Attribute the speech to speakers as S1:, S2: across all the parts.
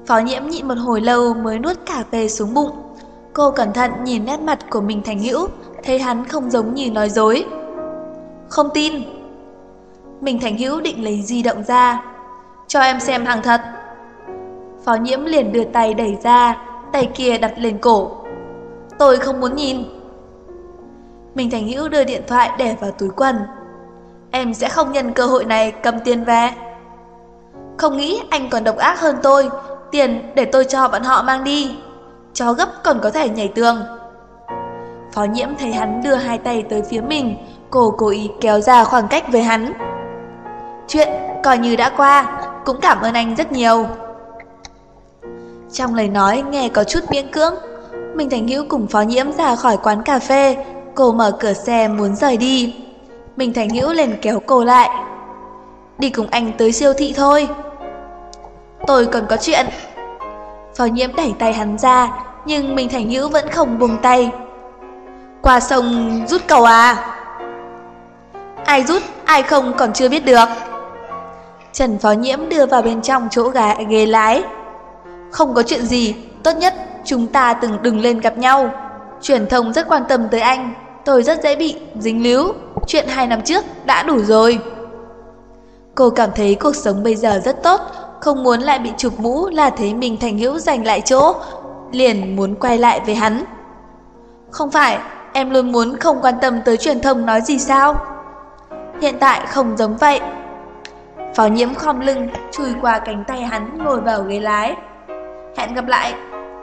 S1: Phó Nhiễm nhịn một hồi lâu mới nuốt cà phê xuống bụng. Cô cẩn thận nhìn nét mặt của Minh Thành Hữu, thấy hắn không giống như nói dối. Không tin. Minh Thành Hữu định lấy di động ra. Cho em xem hàng thật. Phó Nhiễm liền đưa tay đẩy ra, tay kia đặt lên cổ. Tôi không muốn nhìn. Minh Thành Hữu đưa điện thoại để vào túi quần. Em sẽ không nhân cơ hội này cầm tiền về. Không nghĩ anh còn độc ác hơn tôi. Tiền để tôi cho bọn họ mang đi. Chó gấp còn có thể nhảy tường. Phó Nhiễm thấy hắn đưa hai tay tới phía mình, cô cố ý kéo ra khoảng cách với hắn. Chuyện coi như đã qua, cũng cảm ơn anh rất nhiều. Trong lời nói nghe có chút miễn cưỡng. Minh Thành Hữu cùng Phó Nhiễm ra khỏi quán cà phê. Cô mở cửa xe muốn rời đi. Minh Thành Hữu liền kéo cô lại. Đi cùng anh tới siêu thị thôi. Tôi còn có chuyện. Phó Nhiễm đẩy tay hắn ra, nhưng Minh Thành Hữu vẫn không buông tay. Qua sông rút cầu à? Ai rút, ai không còn chưa biết được. Trần Phó Nhiễm đưa vào bên trong chỗ ghế lái. Không có chuyện gì, tốt nhất chúng ta đừng lên gặp nhau. Truyền thông rất quan tâm tới anh, tôi rất dễ bị dính líu. Chuyện 2 năm trước đã đủ rồi. Cô cảm thấy cuộc sống bây giờ rất tốt, không muốn lại bị chụp mũ là thấy Minh Thành Hữu giành lại chỗ, liền muốn quay lại với hắn. Không phải, em luôn muốn không quan tâm tới truyền thông nói gì sao? Hiện tại không giống vậy. Phó Nhiễm khom lưng, chui qua cánh tay hắn ngồi vào ghế lái. Hẹn gặp lại.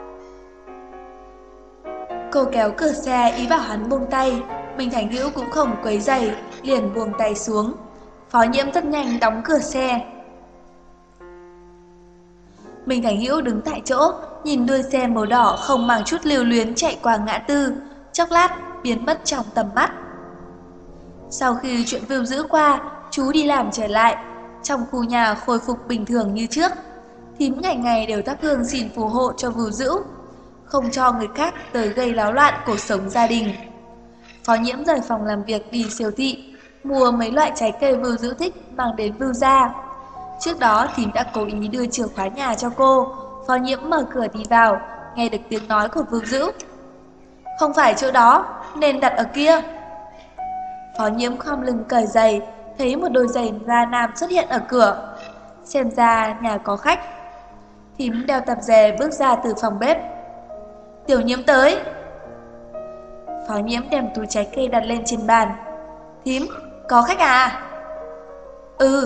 S1: Cô kéo cửa xe ý bảo hắn buông tay. Minh Thành Hữu cũng không quấy rầy, liền buông tay xuống. Phó Nhiễm rất nhanh đóng cửa xe. Minh Thành Hữu đứng tại chỗ, nhìn đuôi xe màu đỏ không mang chút lưu luyến chạy qua ngã tư, chốc lát biến mất trong tầm mắt. Sau khi chuyện Vưu Dữ qua, chú đi làm trở lại, trong khu nhà khôi phục bình thường như trước. Thím ngày ngày đều thắp hương xin phù hộ cho Vưu Dữ, không cho người khác tới gây náo loạn cuộc sống gia đình. Phó Nhiễm rời phòng làm việc đi siêu thị, mua mấy loại trái cây Vưu Dữ thích mang đến Vưu gia. Trước đó thím đã cố ý đưa chìa khóa nhà cho cô. Phó Nhiễm mở cửa đi vào, nghe được tiếng nói của Vưu Dữ. Không phải chỗ đó, nên đặt ở kia. Phó Nhiễm khom lưng cởi giày, thấy một đôi giày da nam xuất hiện ở cửa. Xem ra nhà có khách. Thím đeo tập dề bước ra từ phòng bếp. Tiểu Nhiễm tới. Phó Nhiễm đem túi trái cây đặt lên trên bàn. Thím, có khách à? Ừ.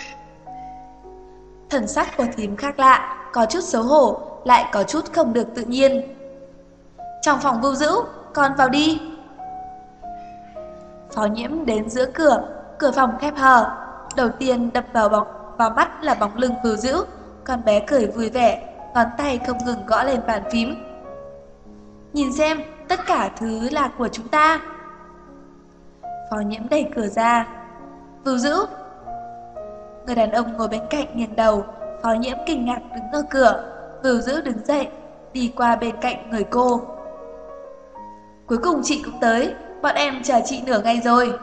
S1: Thần sắc của thím khác lạ, có chút xấu hổ, lại có chút không được tự nhiên. Trong phòng Vưu Dữ, con vào đi. Phó Nhiễm đến giữa cửa, cửa phòng khép hờ. Đầu tiên đập vào mắt là bóng lưng Vưu Dữ. Con bé cười vui vẻ, ngón tay không ngừng gõ lên bàn phím. Nhìn xem, tất cả thứ là của chúng ta. Phó Nhiễm đẩy cửa ra. Vưu Dữ. Người đàn ông ngồi bên cạnh nghiêng đầu. Phó Nhiễm kinh ngạc đứng ở cửa. Vưu Dữ đứng dậy, đi qua bên cạnh người cô. Cuối cùng chị cũng tới, bọn em chờ chị nửa ngày rồi.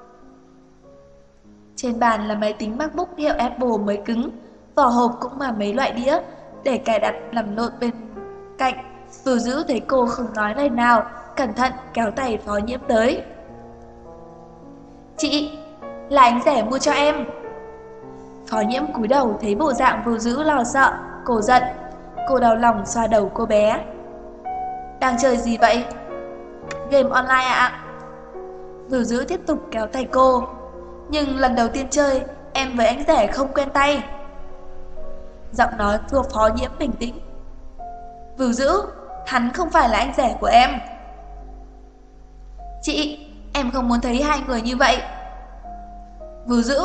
S1: Trên bàn là máy tính MacBook hiệu Apple mới cứng, vỏ hộp cũng là mấy loại đĩa để cài đặt làm nốt bên cạnh. Vưu Dữ thấy cô không nói lời nào, cẩn thận kéo tay Phó Nhiễm tới. Chị, là anh rẻ mua cho em. Phó Nhiễm cúi đầu thấy bộ dạng Vưu Dữ lo sợ, cô giận. Cô đau lòng xoa đầu cô bé. Đang chơi gì vậy? Game online ạ. Vưu Dữ tiếp tục kéo tay cô. Nhưng lần đầu tiên chơi, em với anh rẻ không quen tay. Giọng nói của Phó Nhiễm bình tĩnh. Vưu Dữ, hắn không phải là anh rẻ của em. Chị, em không muốn thấy hai người như vậy. Vưu Dữ.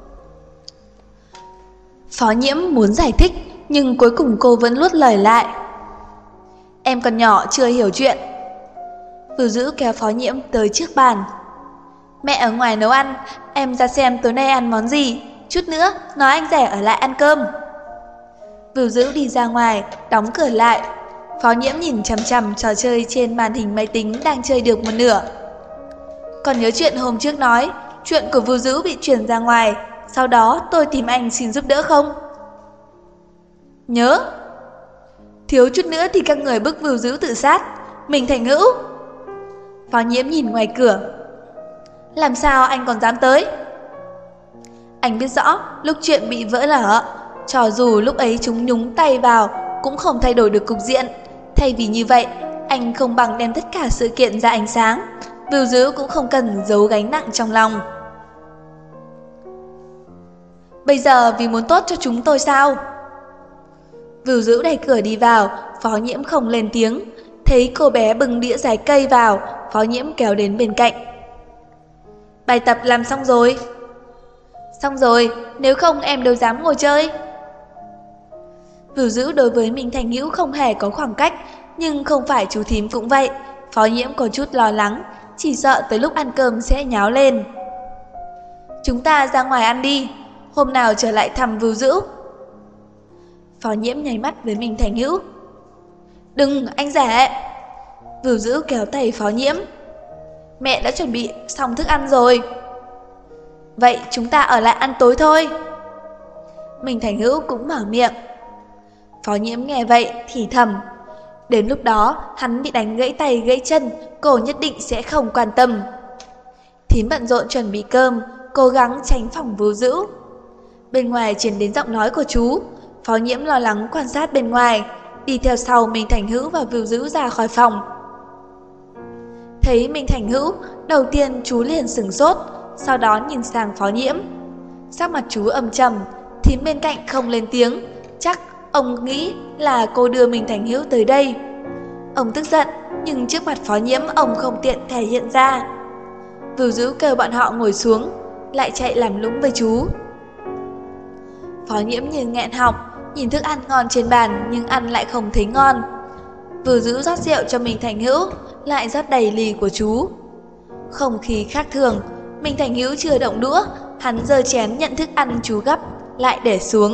S1: Phó Nhiễm muốn giải thích, nhưng cuối cùng cô vẫn nuốt lời lại. Em còn nhỏ chưa hiểu chuyện. Vưu Dữ kéo Phó Nhiễm tới trước bàn. Mẹ ở ngoài nấu ăn, em ra xem tối nay ăn món gì. Chút nữa nói anh rẻ ở lại ăn cơm. Vưu Dữ đi ra ngoài, đóng cửa lại. Phó Nhiễm nhìn chằm chằm trò chơi trên màn hình máy tính đang chơi được một nửa. Còn nhớ chuyện hôm trước nói, chuyện của Vưu Dữ bị truyền ra ngoài, sau đó tôi tìm anh xin giúp đỡ không? Nhớ. thiếu chút nữa thì các người bức Vưu Dữ tự sát. Mình Thành Hữu. Phó Nhiễm nhìn ngoài cửa. Làm sao anh còn dám tới? Anh biết rõ lúc chuyện bị vỡ lở, cho dù lúc ấy chúng nhúng tay vào cũng không thay đổi được cục diện. Thay vì như vậy, anh không bằng đem tất cả sự kiện ra ánh sáng. Vưu Dữ cũng không cần giấu gánh nặng trong lòng. Bây giờ vì muốn tốt cho chúng tôi sao? Vưu Dữ đẩy cửa đi vào, Phó Nhiễm không lên tiếng. Thấy cô bé bưng đĩa trái cây vào, Phó Nhiễm kéo đến bên cạnh. Bài tập làm xong rồi? Xong rồi, nếu không em đâu dám ngồi chơi. Vưu Dữ đối với Minh Thành Hữu không hề có khoảng cách, nhưng không phải chú thím cũng vậy. Phó Nhiễm có chút lo lắng, chỉ sợ tới lúc ăn cơm sẽ nháo lên. Chúng ta ra ngoài ăn đi, hôm nào trở lại thăm Vưu Dữ. Phó Nhiễm nháy mắt với Minh Thành Hữu. Đừng, anh rể. Vưu Dữ kéo tay Phó Nhiễm. Mẹ đã chuẩn bị xong thức ăn rồi. Vậy chúng ta ở lại ăn tối thôi. Minh Thành Hữu cũng mở miệng. Phó Nhiễm nghe vậy thì thầm. Đến lúc đó hắn bị đánh gãy tay gãy chân, cô nhất định sẽ không quan tâm. Thím bận rộn chuẩn bị cơm, cố gắng tránh phòng Vưu Dữ. Bên ngoài truyền đến giọng nói của chú. Phó Nhiễm lo lắng quan sát bên ngoài, đi theo sau Minh Thành Hữu và Vưu Dữ ra khỏi phòng. Thấy Minh Thành Hữu, đầu tiên chú liền sửng sốt, sau đó nhìn sang Phó Nhiễm. Sắc mặt chú âm trầm, thím bên cạnh không lên tiếng, chắc ông nghĩ là cô đưa Minh Thành Hữu tới đây. Ông tức giận, nhưng trước mặt Phó Nhiễm ông không tiện thể hiện ra. Vưu Dữ kêu bọn họ ngồi xuống, lại chạy làm lũng với chú. Phó Nhiễm như nghẹn họng, nhìn thức ăn ngon trên bàn nhưng ăn lại không thấy ngon. Vưu Dữ rót rượu cho Minh Thành Hữu, lại rót đầy ly của chú. Không khí khác thường, Minh Thành Hữu chưa động đũa, hắn giơ chén nhận thức ăn chú gấp, lại để xuống.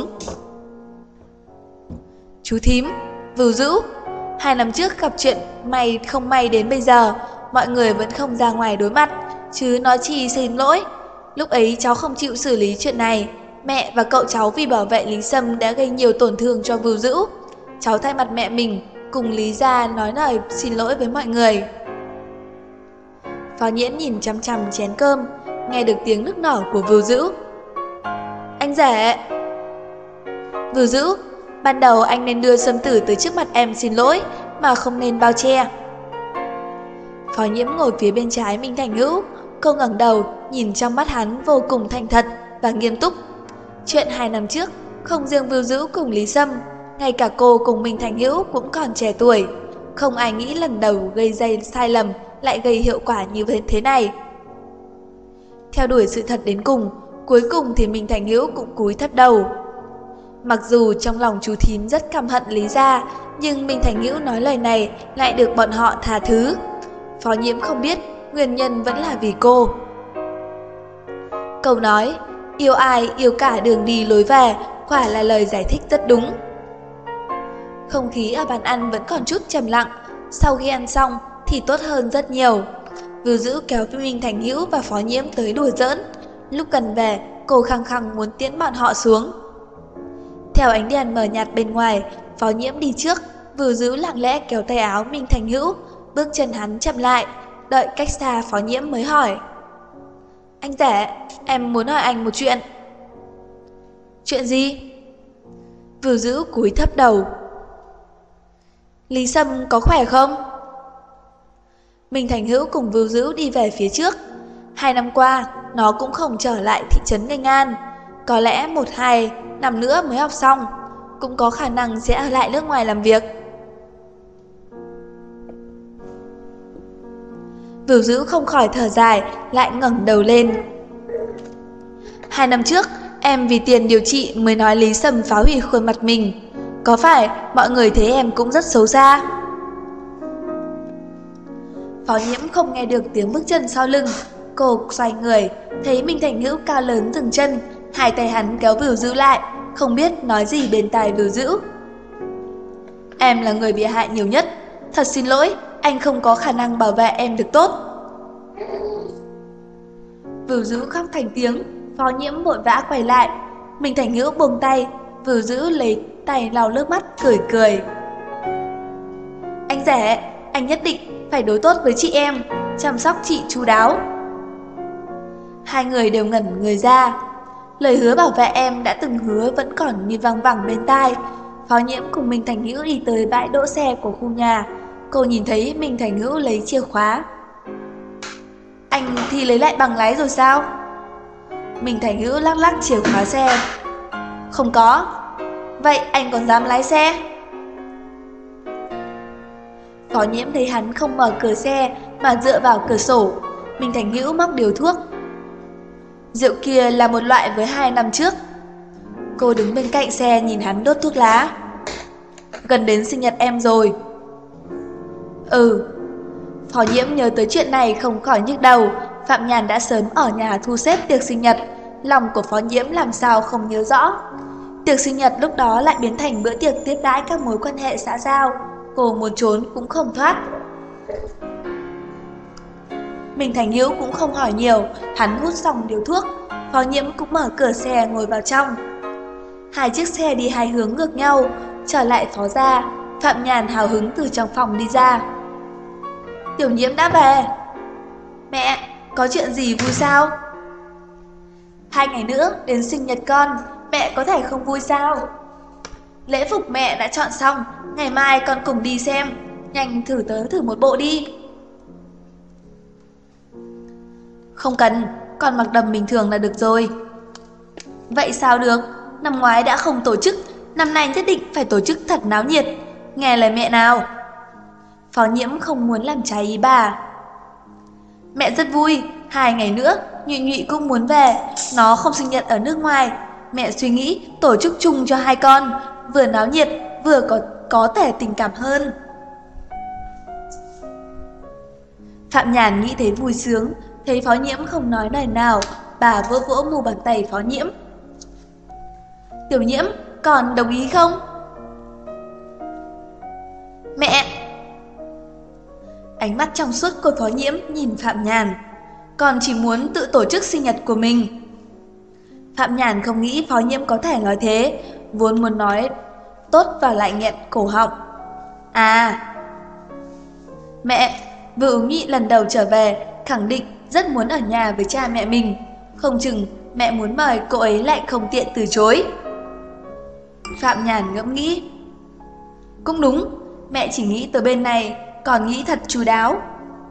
S1: Chú thím, Vưu Dữ, 2 năm trước gặp chuyện may không may đến bây giờ, mọi người vẫn không ra ngoài đối mặt, chứ nói chi xin lỗi. Lúc ấy cháu không chịu xử lý chuyện này, mẹ và cậu cháu vì bảo vệ Lý Sâm đã gây nhiều tổn thương cho Vưu Dữ. Cháu thay mặt mẹ mình cùng Lý gia nói lời xin lỗi với mọi người. Phó Nhiễm nhìn chăm chăm chén cơm, nghe được tiếng nức nở của Vưu Dữ. Anh rể. Vưu Dữ, ban đầu anh nên đưa Sâm Tử tới trước mặt em xin lỗi, mà không nên bao che. Phó Nhiễm ngồi phía bên trái Minh Thành Hữu, cô ngẩng đầu nhìn trong mắt hắn vô cùng thành thật và nghiêm túc. Chuyện 2 năm trước, không riêng Vưu Dữ cùng Lý Sâm, ngay cả cô cùng Minh Thành Hữu cũng còn trẻ tuổi. Không ai nghĩ lần đầu gây ra sai lầm lại gây hiệu quả như thế này. Theo đuổi sự thật đến cùng, cuối cùng thì Minh Thành Hữu cũng cúi thấp đầu. Mặc dù trong lòng chú thím rất căm hận Lý gia, nhưng Minh Thành Hữu nói lời này lại được bọn họ tha thứ. Phó Nhiễm không biết nguyên nhân vẫn là vì cô. Câu nói yêu ai yêu cả đường đi lối về quả là lời giải thích rất đúng. Không khí ở bàn ăn vẫn còn chút trầm lặng, sau khi ăn xong thì tốt hơn rất nhiều. Vưu Dữ kéo Minh Thành Hữu và Phó Nhiễm tới đùa giỡn. Lúc gần về, cô khăng khăng muốn tiễn bọn họ xuống. Theo ánh đèn mờ nhạt bên ngoài, Phó Nhiễm đi trước, Vưu Dữ lặng lẽ kéo tay áo Minh Thành Hữu, bước chân hắn chậm lại, đợi cách xa Phó Nhiễm mới hỏi. Anh rể, em muốn hỏi anh một chuyện. Chuyện gì? Vưu Dữ cúi thấp đầu. Lý Sâm có khỏe không? Minh Thành Hữu cùng Vưu Dữ đi về phía trước. 2 năm qua, nó cũng không trở lại thị trấn Nghênh An. Có lẽ 1-2 năm nữa mới học xong, cũng có khả năng sẽ ở lại nước ngoài làm việc. Vưu Dữ không khỏi thở dài, lại ngẩng đầu lên. 2 năm trước, em vì tiền điều trị mới nói Lý Sâm phá hủy khuôn mặt mình. Có phải mọi người thấy em cũng rất xấu xa? Phó Nhiễm không nghe được tiếng bước chân sau lưng. Cô xoay người, thấy Minh Thành Hữu cao lớn dừng chân, hai tay hắn kéo Vưu Dữ lại, không biết nói gì bên tai Vưu Dữ. Em là người bị hại nhiều nhất, thật xin lỗi, anh không có khả năng bảo vệ em được tốt. Vưu Dữ khóc thành tiếng. Phó Nhiễm vội vã quay lại. Minh Thành Hữu buông tay, Vưu Dữ lấy tay lau nước mắt cười cười. rẻ, anh nhất định phải đối tốt với chị em, chăm sóc chị chu đáo. Hai người đều ngẩn người ra. Lời hứa bảo vệ em đã từng hứa vẫn còn như văng vẳng bên tai. Phó Nhiễm cùng Minh Thành Hữu đi tới bãi đỗ xe của khu nhà. Cô nhìn thấy Minh Thành Hữu lấy chìa khóa. Anh thì lấy lại bằng lái rồi sao? Minh Thành Hữu lắc lắc chìa khóa xe. Không có. Vậy anh còn dám lái xe? Phó Nhiễm thấy hắn không mở cửa xe mà dựa vào cửa sổ. Minh Thành Hữu móc điếu thuốc. Rượu kia là một loại với 2 năm trước. Cô đứng bên cạnh xe nhìn hắn đốt thuốc lá. Gần đến sinh nhật em rồi. Phó Nhiễm nhớ tới chuyện này không khỏi nhức đầu. Phạm Nhàn đã sớm ở nhà thu xếp tiệc sinh nhật. Lòng của Phó Nhiễm làm sao không nhớ rõ. Tiệc sinh nhật lúc đó lại biến thành bữa tiệc tiếp đãi các mối quan hệ xã giao. Cô muốn trốn cũng không thoát. Minh Thành Hữu cũng không hỏi nhiều. Hắn hút xong điếu thuốc. Phó Nhiễm cũng mở cửa xe ngồi vào trong. Hai chiếc xe đi hai hướng ngược nhau. Trở lại Phó gia, Phạm Nhàn hào hứng từ trong phòng đi ra. Tiểu Nhiễm đã về. Mẹ, có chuyện gì vui sao? 2 ngày nữa đến sinh nhật con, mẹ có thể không vui sao? Lễ phục mẹ đã chọn xong, ngày mai con cùng đi xem. Nhanh thử một bộ đi. Không cần, con mặc đầm bình thường là được rồi. Vậy sao được, năm ngoái đã không tổ chức, năm nay nhất định phải tổ chức thật náo nhiệt. Nghe lời mẹ nào. Phó Nhiễm không muốn làm trái ý bà. Mẹ rất vui, 2 ngày nữa Nhụy Nhụy cũng muốn về. Nó không sinh nhật ở nước ngoài. Mẹ suy nghĩ tổ chức chung cho hai con, vừa náo nhiệt vừa có thể tình cảm hơn. Phạm Nhàn nghĩ thấy vui sướng. Thấy Phó Nhiễm không nói lời nào, bà vỗ vỗ mu bàn tay Phó Nhiễm. Tiểu Nhiễm, còn đồng ý không? Mẹ! Ánh mắt trong suốt của Phó Nhiễm nhìn Phạm Nhàn. Con chỉ muốn tự tổ chức sinh nhật của mình. Phạm Nhàn không nghĩ Phó Nhiễm có thể nói thế, vốn muốn nói tốt và lại nghẹn cổ họng. À! Mẹ, vừa Ứng Nhị lần đầu trở về, khẳng định rất muốn ở nhà với cha mẹ mình. Không chừng mẹ muốn mời cô ấy lại không tiện từ chối. Phạm Nhàn ngẫm nghĩ. Cũng đúng, mẹ chỉ nghĩ từ bên này, còn nghĩ thật chu đáo.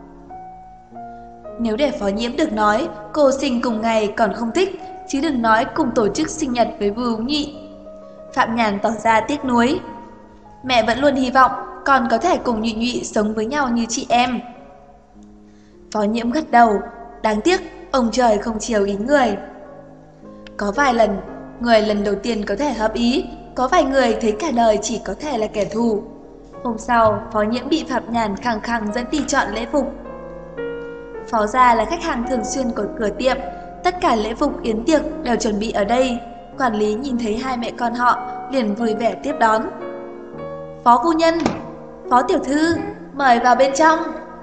S1: Nếu để Phó Nhiễm được nói, cô sinh cùng ngày còn không thích, chứ đừng nói cùng tổ chức sinh nhật với Vưu Ứng Nhị. Phạm Nhàn tỏ ra tiếc nuối. Mẹ vẫn luôn hy vọng con có thể cùng Nhụy Nhụy sống với nhau như chị em. Phó Nhiễm gật đầu. Đáng tiếc ông trời không chiều ý người. Có vài lần, người lần đầu tiên có thể hợp ý, có vài người thấy cả đời chỉ có thể là kẻ thù. Hôm sau, Phó Nhiễm bị Phạm Nhàn khăng khăng dẫn đi chọn lễ phục. Phó gia là khách hàng thường xuyên của cửa tiệm, tất cả lễ phục yến tiệc đều chuẩn bị ở đây. Quản lý nhìn thấy hai mẹ con họ, liền vui vẻ tiếp đón. Phó phu nhân, Phó tiểu thư, mời vào bên trong.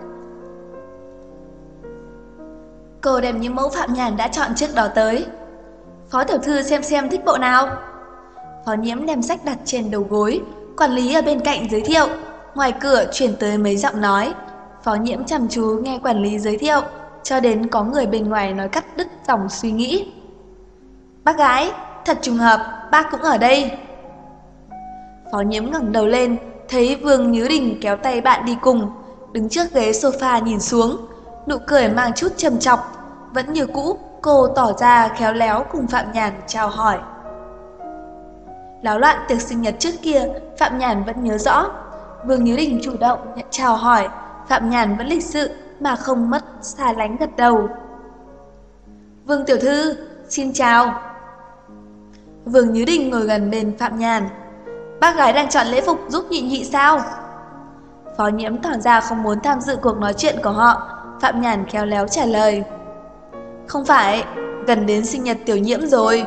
S1: Cô đem những mẫu Phạm Nhàn đã chọn trước đó tới. Phó tiểu thư xem thích bộ nào. Phó Nhiễm đem sách đặt trên đầu gối, quản lý ở bên cạnh giới thiệu. Ngoài cửa truyền tới mấy giọng nói. Phó Nhiễm chăm chú nghe quản lý giới thiệu, cho đến có người bên ngoài nói cắt đứt dòng suy nghĩ. Bác gái, thật trùng hợp, bác cũng ở đây. Phó Nhiễm ngẩng đầu lên, thấy Vương Nhứ Đình kéo tay bạn đi cùng, đứng trước ghế sofa nhìn xuống, nụ cười mang chút trầm trọng. Vẫn như cũ, cô tỏ ra khéo léo cùng Phạm Nhàn chào hỏi. Náo loạn tiệc sinh nhật trước kia, Phạm Nhàn vẫn nhớ rõ. Vương Nhứ Đình chủ động nhận chào hỏi, Phạm Nhàn vẫn lịch sự mà không mất xa lánh gật đầu. Vương tiểu thư, xin chào. Vương Nhứ Đình ngồi gần bên Phạm Nhàn. Bác gái đang chọn lễ phục giúp Nhị Nhị sao? Phó Nhiễm tỏ ra không muốn tham dự cuộc nói chuyện của họ. Phạm Nhàn khéo léo trả lời. Không phải, gần đến sinh nhật Tiểu Nhiễm rồi.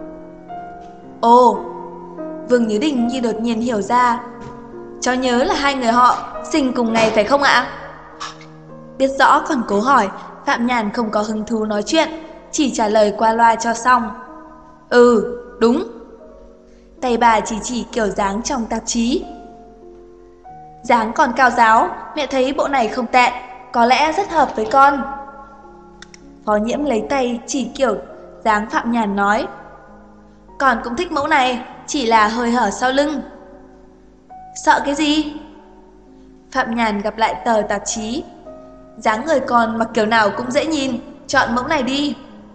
S1: Ồ, Vương Nhứ Đình như đột nhiên hiểu ra. Cháu nhớ là hai người họ sinh cùng ngày phải không ạ? Biết rõ còn cố hỏi, Phạm Nhàn không có hứng thú nói chuyện, chỉ trả lời qua loa cho xong. Ừ, đúng. Tay bà chỉ kiểu dáng trong tạp chí. Dáng còn cao giáo, mẹ thấy bộ này không tệ, có lẽ rất hợp với con. Phó Nhiễm lấy tay chỉ kiểu dáng Phạm Nhàn nói. Con cũng thích mẫu này, chỉ là hơi hở sau lưng. Sợ cái gì? Phạm Nhàn gặp lại tờ tạp chí. Dáng người con mặc kiểu nào cũng dễ nhìn, chọn mẫu này đi.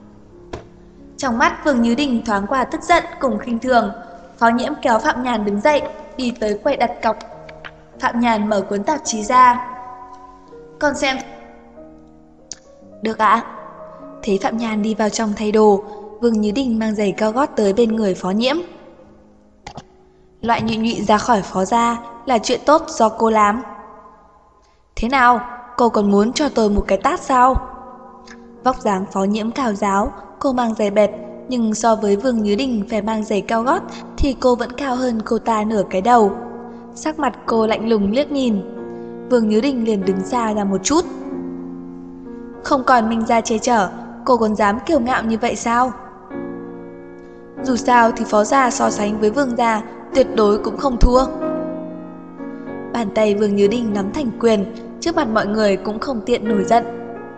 S1: Trong mắt Vương Như Đình thoáng qua tức giận cùng khinh thường. Phó Nhiễm kéo Phạm Nhàn đứng dậy, đi tới quầy đặt cọc. Phạm Nhàn mở cuốn tạp chí ra. Con xem. Được ạ. Thấy Phạm Nhàn đi vào trong thay đồ, Vương Như Đình mang giày cao gót tới bên người Phó Nhiễm. Loại Nhụy Nhụy ra khỏi Phó gia là chuyện tốt do cô làm. Thế nào, cô còn muốn cho tôi một cái tát sao? Vóc dáng Phó Nhiễm cao giáo, cô mang giày bẹt, nhưng so với Vương Như Đình phải mang giày cao gót thì cô vẫn cao hơn cô ta nửa cái đầu. Sắc mặt cô lạnh lùng liếc nhìn. Vương Như Đình liền đứng xa ra một chút. Không còn Minh gia che chở, cô còn dám kiêu ngạo như vậy sao? Dù sao thì Phó gia so sánh với Vương gia tuyệt đối cũng không thua. Bàn tay Vương Như Đình nắm thành quyền, trước mặt mọi người cũng không tiện nổi giận.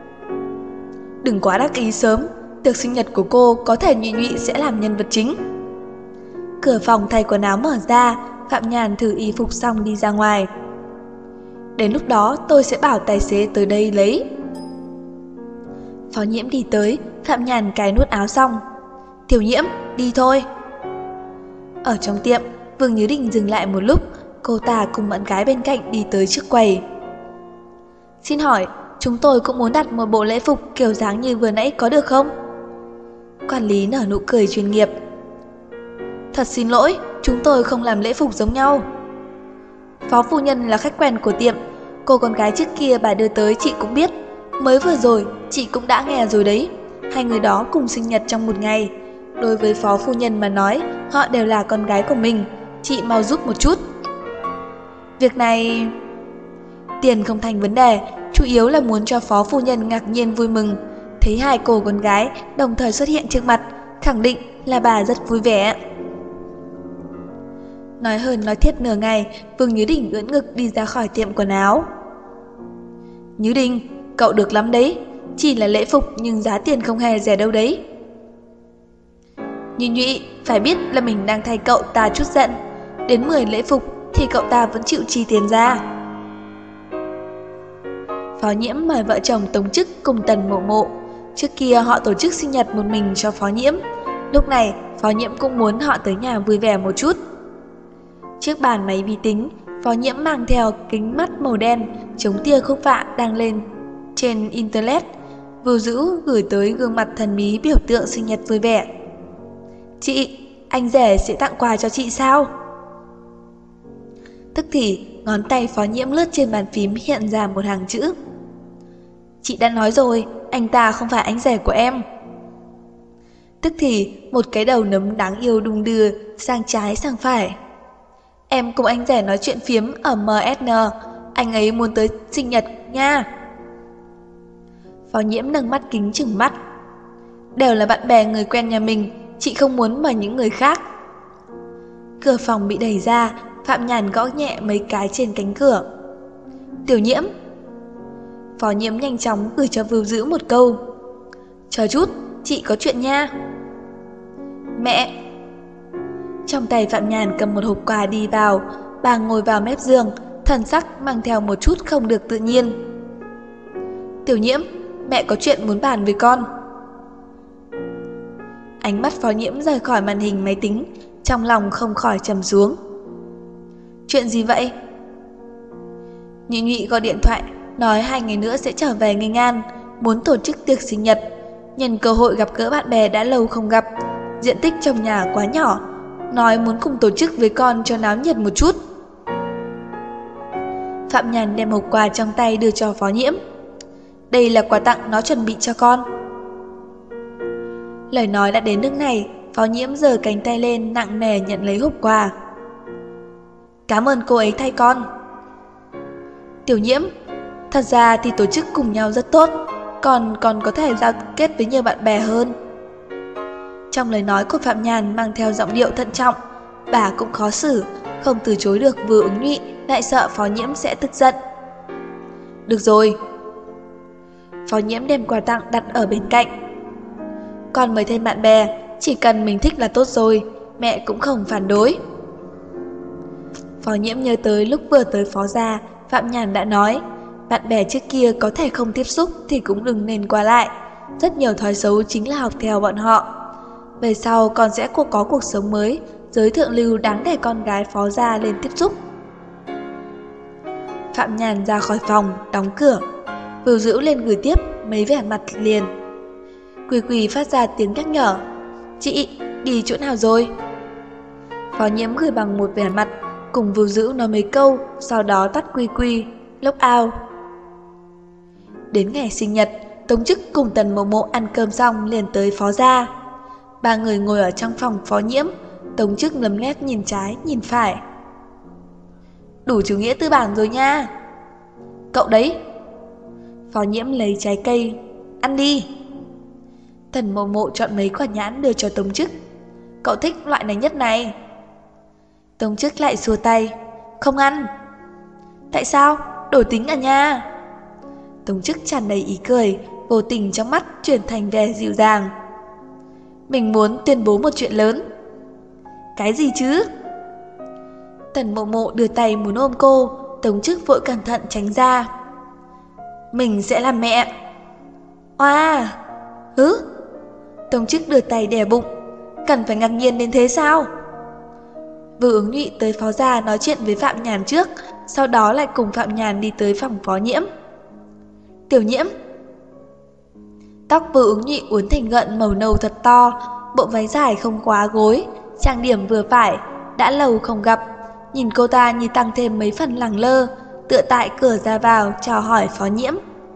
S1: Đừng quá đắc ý sớm, tiệc sinh nhật của cô có thể Nhụy Nhụy sẽ làm nhân vật chính. Cửa phòng thay quần áo mở ra, Phạm Nhàn thử y phục xong đi ra ngoài. Đến lúc đó tôi sẽ bảo tài xế tới đây lấy. Phó Nhiễm đi tới, Phạm Nhàn cài nút áo xong. Tiểu Nhiễm, đi thôi. Ở trong tiệm, Vương Như Đình dừng lại một lúc, cô ta cùng bạn gái bên cạnh đi tới trước quầy. Xin hỏi, chúng tôi cũng muốn đặt một bộ lễ phục kiểu dáng như vừa nãy có được không? Quản lý nở nụ cười chuyên nghiệp. Thật xin lỗi, chúng tôi không làm lễ phục giống nhau. Phó phu nhân là khách quen của tiệm, cô con gái trước kia bà đưa tới chị cũng biết. Mới vừa rồi, chị cũng đã nghe rồi đấy. Hai người đó cùng sinh nhật trong một ngày. Đối với phó phu nhân mà nói, họ đều là con gái của mình. Chị mau giúp một chút. Việc này... Tiền không thành vấn đề, chủ yếu là muốn cho phó phu nhân ngạc nhiên vui mừng. Thấy hai cô con gái đồng thời xuất hiện trước mặt, khẳng định là bà rất vui vẻ. Nói hơn nói thiết nửa ngày, Vương Như Đình ưỡn ngực đi ra khỏi tiệm quần áo. Như Đình, cậu được lắm đấy, chỉ là lễ phục nhưng giá tiền không hề rẻ đâu đấy. Như Nhụy, phải biết là mình đang thay cậu ta chút giận. Đến 10 lễ phục thì cậu ta vẫn chịu chi tiền ra. Phó Nhiễm mời vợ chồng Tống Chức cùng Tần Mộ Mộ. Trước kia họ tổ chức sinh nhật một mình cho Phó Nhiễm. Lúc này, Phó Nhiễm cũng muốn họ tới nhà vui vẻ một chút. Chiếc bàn máy vi tính, Phó Nhiễm mang theo kính mắt màu đen, chống tia khúc vạ đang lên trên Internet. Vưu Dữ gửi tới gương mặt thần bí biểu tượng sinh nhật vui vẻ. Chị, anh rể sẽ tặng quà cho chị sao? Tức thì, ngón tay Phó Nhiễm lướt trên bàn phím hiện ra một hàng chữ. Chị đã nói rồi, anh ta không phải anh rể của em. Tức thì, một cái đầu nấm đáng yêu đung đưa sang trái sang phải. Em cùng anh rể nói chuyện phiếm ở MSN, anh ấy muốn tới sinh nhật nha. Phó Nhiễm nâng mắt kính chừng mắt. Đều là bạn bè người quen nhà mình, chị không muốn mời những người khác. Cửa phòng bị đẩy ra, Phạm Nhàn gõ nhẹ mấy cái trên cánh cửa. Tiểu Nhiễm. Phó Nhiễm nhanh chóng gửi cho Vưu Dữ một câu. Chờ chút, chị có chuyện nha. Mẹ. Trong tay Phạm Nhàn cầm một hộp quà đi vào, bà ngồi vào mép giường, thần sắc mang theo một chút không được tự nhiên. Tiểu Nhiễm, mẹ có chuyện muốn bàn với con. Ánh mắt Phó Nhiễm rời khỏi màn hình máy tính, trong lòng không khỏi trầm xuống. Chuyện gì vậy? Nhụy Nhụy gọi điện thoại, nói 2 ngày nữa sẽ trở về Nghênh An, muốn tổ chức tiệc sinh nhật. Nhân cơ hội gặp gỡ bạn bè đã lâu không gặp, diện tích trong nhà quá nhỏ, nói muốn cùng tổ chức với con cho náo nhiệt một chút. Phạm Nhàn đem hộp quà trong tay đưa cho Phó Nhiễm. Đây là quà tặng nó chuẩn bị cho con. Lời nói đã đến nước này, Phó Nhiễm giơ cánh tay lên nặng nề nhận lấy hộp quà. Cảm ơn cô ấy thay con. Tiểu Nhiễm, thật ra thì tổ chức cùng nhau rất tốt, còn có thể giao kết với nhiều bạn bè hơn. Trong lời nói của Phạm Nhàn mang theo giọng điệu thận trọng, bà cũng khó xử, không từ chối được Vừa Ứng Nhụy, lại sợ Phó Nhiễm sẽ tức giận. Được rồi. Phó Nhiễm đem quà tặng đặt ở bên cạnh. Còn mời thêm bạn bè, chỉ cần mình thích là tốt rồi, mẹ cũng không phản đối. Phó Nhiễm nhớ tới lúc vừa tới Phó gia, Phạm Nhàn đã nói, bạn bè trước kia có thể không tiếp xúc thì cũng đừng nên qua lại. Rất nhiều thói xấu chính là học theo bọn họ. Về sau con sẽ có cuộc sống mới, giới thượng lưu đáng để con gái Phó gia lên tiếp xúc. Phạm Nhàn ra khỏi phòng, đóng cửa. Vưu Dữu lên gửi tiếp, mấy vẻ mặt liền. Quỳ Quỳ phát ra tiếng nhắc nhở. Chị, đi chỗ nào rồi? Phó Nhiễm gửi bằng một vẻ mặt, cùng Vưu Dữu nói mấy câu, sau đó tắt Quỳ Quỳ, log out. Đến ngày sinh nhật, Tống Chức cùng Tần Mộ Mộ ăn cơm xong liền tới Phó gia. Ba người ngồi ở trong phòng Phó Nhiễm, Tống Chức lấm lét nhìn trái nhìn phải. Đủ chủ nghĩa tư bản rồi nha. Cậu đấy. Phó Nhiễm lấy trái cây. Ăn đi. Tần Mộ Mộ chọn mấy quả nhãn đưa cho Tống Chức. Cậu thích loại này nhất này. Tống Chức lại xua tay. Không ăn. Tại sao? Đổi tính à nha. Tống Chức tràn đầy ý cười, vô tình trong mắt chuyển thành vẻ dịu dàng. Mình muốn tuyên bố một chuyện lớn. Cái gì chứ? Tần Mộ Mộ đưa tay muốn ôm cô, Tống Chức vội cẩn thận tránh ra. Mình sẽ làm mẹ. Oa, Tống Chức đưa tay đè bụng. Cần phải ngạc nhiên đến thế sao? Vừa Ứng Nhụy tới Phó gia nói chuyện với Phạm Nhàn trước, sau đó lại cùng Phạm Nhàn đi tới phòng Phó Nhiễm. Tiểu Nhiễm. Tóc Vừa Ứng Nhụy uốn thành gợn màu nâu thật to, bộ váy dài không quá gối, trang điểm vừa phải, đã lâu không gặp. Nhìn cô ta như tăng thêm mấy phần lẳng lơ, tựa tại cửa ra vào chào hỏi Phó Nhiễm.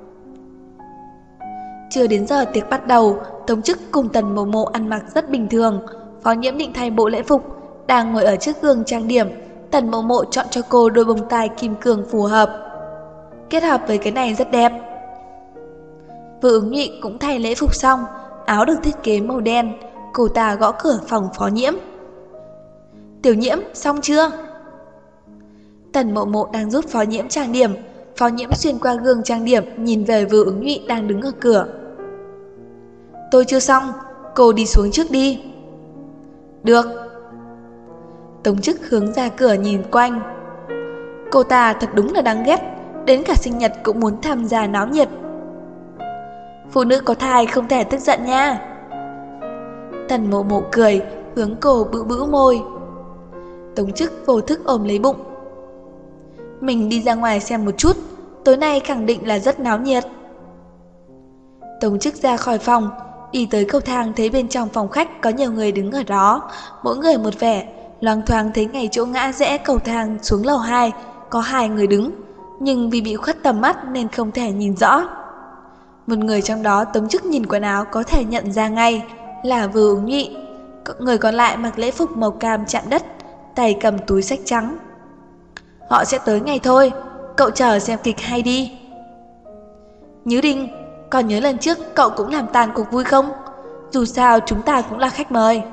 S1: Chưa đến giờ tiệc bắt đầu, Tống Chức cùng Tần Mộ Mộ ăn mặc rất bình thường. Phó Nhiễm định thay bộ lễ phục, đang ngồi ở trước gương trang điểm. Tần Mộ Mộ chọn cho cô đôi bông tai kim cương phù hợp. Kết hợp với cái này rất đẹp. Vừa Ứng Nhụy cũng thay lễ phục xong, áo được thiết kế màu đen. Cô ta gõ cửa phòng Phó Nhiễm. Tiểu Nhiễm, xong chưa? Tần Mộ Mộ đang giúp Phó Nhiễm trang điểm. Phó Nhiễm xuyên qua gương trang điểm, nhìn về Vừa Ứng Nhụy đang đứng ở cửa. Tôi chưa xong, cô đi xuống trước đi. Được. Tống Chức hướng ra cửa nhìn quanh. Cô ta thật đúng là đáng ghét, đến cả sinh nhật cũng muốn tham gia náo nhiệt. Phụ nữ có thai không thể tức giận nha. Tần Mộ Mộ cười, hướng cô bự bữ môi. Tống Chức vô thức ôm lấy bụng. Mình đi ra ngoài xem một chút, tối nay khẳng định là rất náo nhiệt. Tống Chức ra khỏi phòng, đi tới cầu thang thấy bên trong phòng khách có nhiều người đứng ở đó, mỗi người một vẻ, loáng thoáng thấy ngay chỗ ngã rẽ cầu thang xuống lầu 2, có 2 người đứng, nhưng vì bị khuất tầm mắt nên không thể nhìn rõ. Một người trong đó Tống Chức nhìn quần áo có thể nhận ra ngay là Vừa Ứng Nhụy, người còn lại mặc lễ phục màu cam chạm đất, tay cầm túi xách trắng. Họ sẽ tới ngay thôi, cậu chờ xem kịch hay đi. Nhứ Đinh, còn nhớ lần trước cậu cũng làm tàn cuộc vui không? Dù sao chúng ta cũng là khách mời.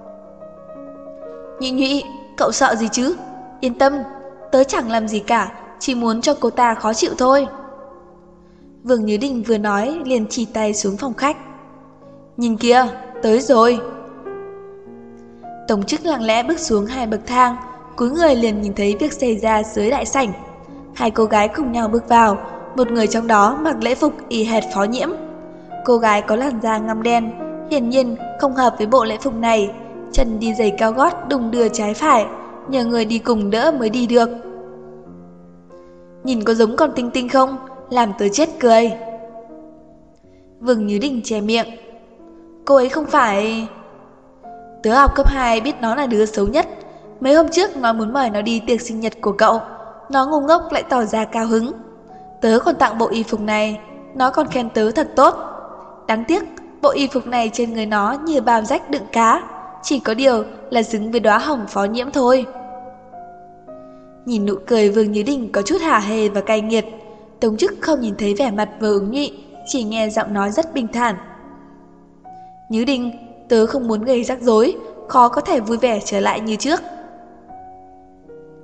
S1: Nhụy Nhụy, cậu sợ gì chứ? Yên tâm, tớ chẳng làm gì cả, chỉ muốn cho cô ta khó chịu thôi. Vương Nhứ Đình vừa nói liền chỉ tay xuống phòng khách. Nhìn kìa, tới rồi. Tống Chức lặng lẽ bước xuống 2 bậc thang, cúi người liền nhìn thấy việc xảy ra dưới đại sảnh. 2 cô gái cùng nhau bước vào, một người trong đó mặc lễ phục y hệt Phó Nhiễm. Cô gái có làn da ngăm đen, hiển nhiên không hợp với bộ lễ phục này, chân đi giày cao gót đung đưa trái phải, nhờ người đi cùng đỡ mới đi được. Nhìn có giống con Tinh Tinh không? Làm tớ chết cười. Vương Như Đình che miệng. Cô ấy không phải... Tớ học cấp 2 biết nó là đứa xấu nhất. Mấy hôm trước nó muốn mời nó đi tiệc sinh nhật của cậu, nó ngu ngốc lại tỏ ra cao hứng. Tớ còn tặng bộ y phục này, nó còn khen tớ thật tốt. Đáng tiếc, bộ y phục này trên người nó như bao rách đựng cá, chỉ có điều là xứng với đóa hồng Phó Nhiễm thôi. Nhìn nụ cười Vương Như Đình có chút hả hê và cay nghiệt. Tống Chức không nhìn thấy vẻ mặt Vừa Ứng Nhụy, chỉ nghe giọng nói rất bình thản. Như Đình, tớ không muốn gây rắc rối, khó có thể vui vẻ trở lại như trước.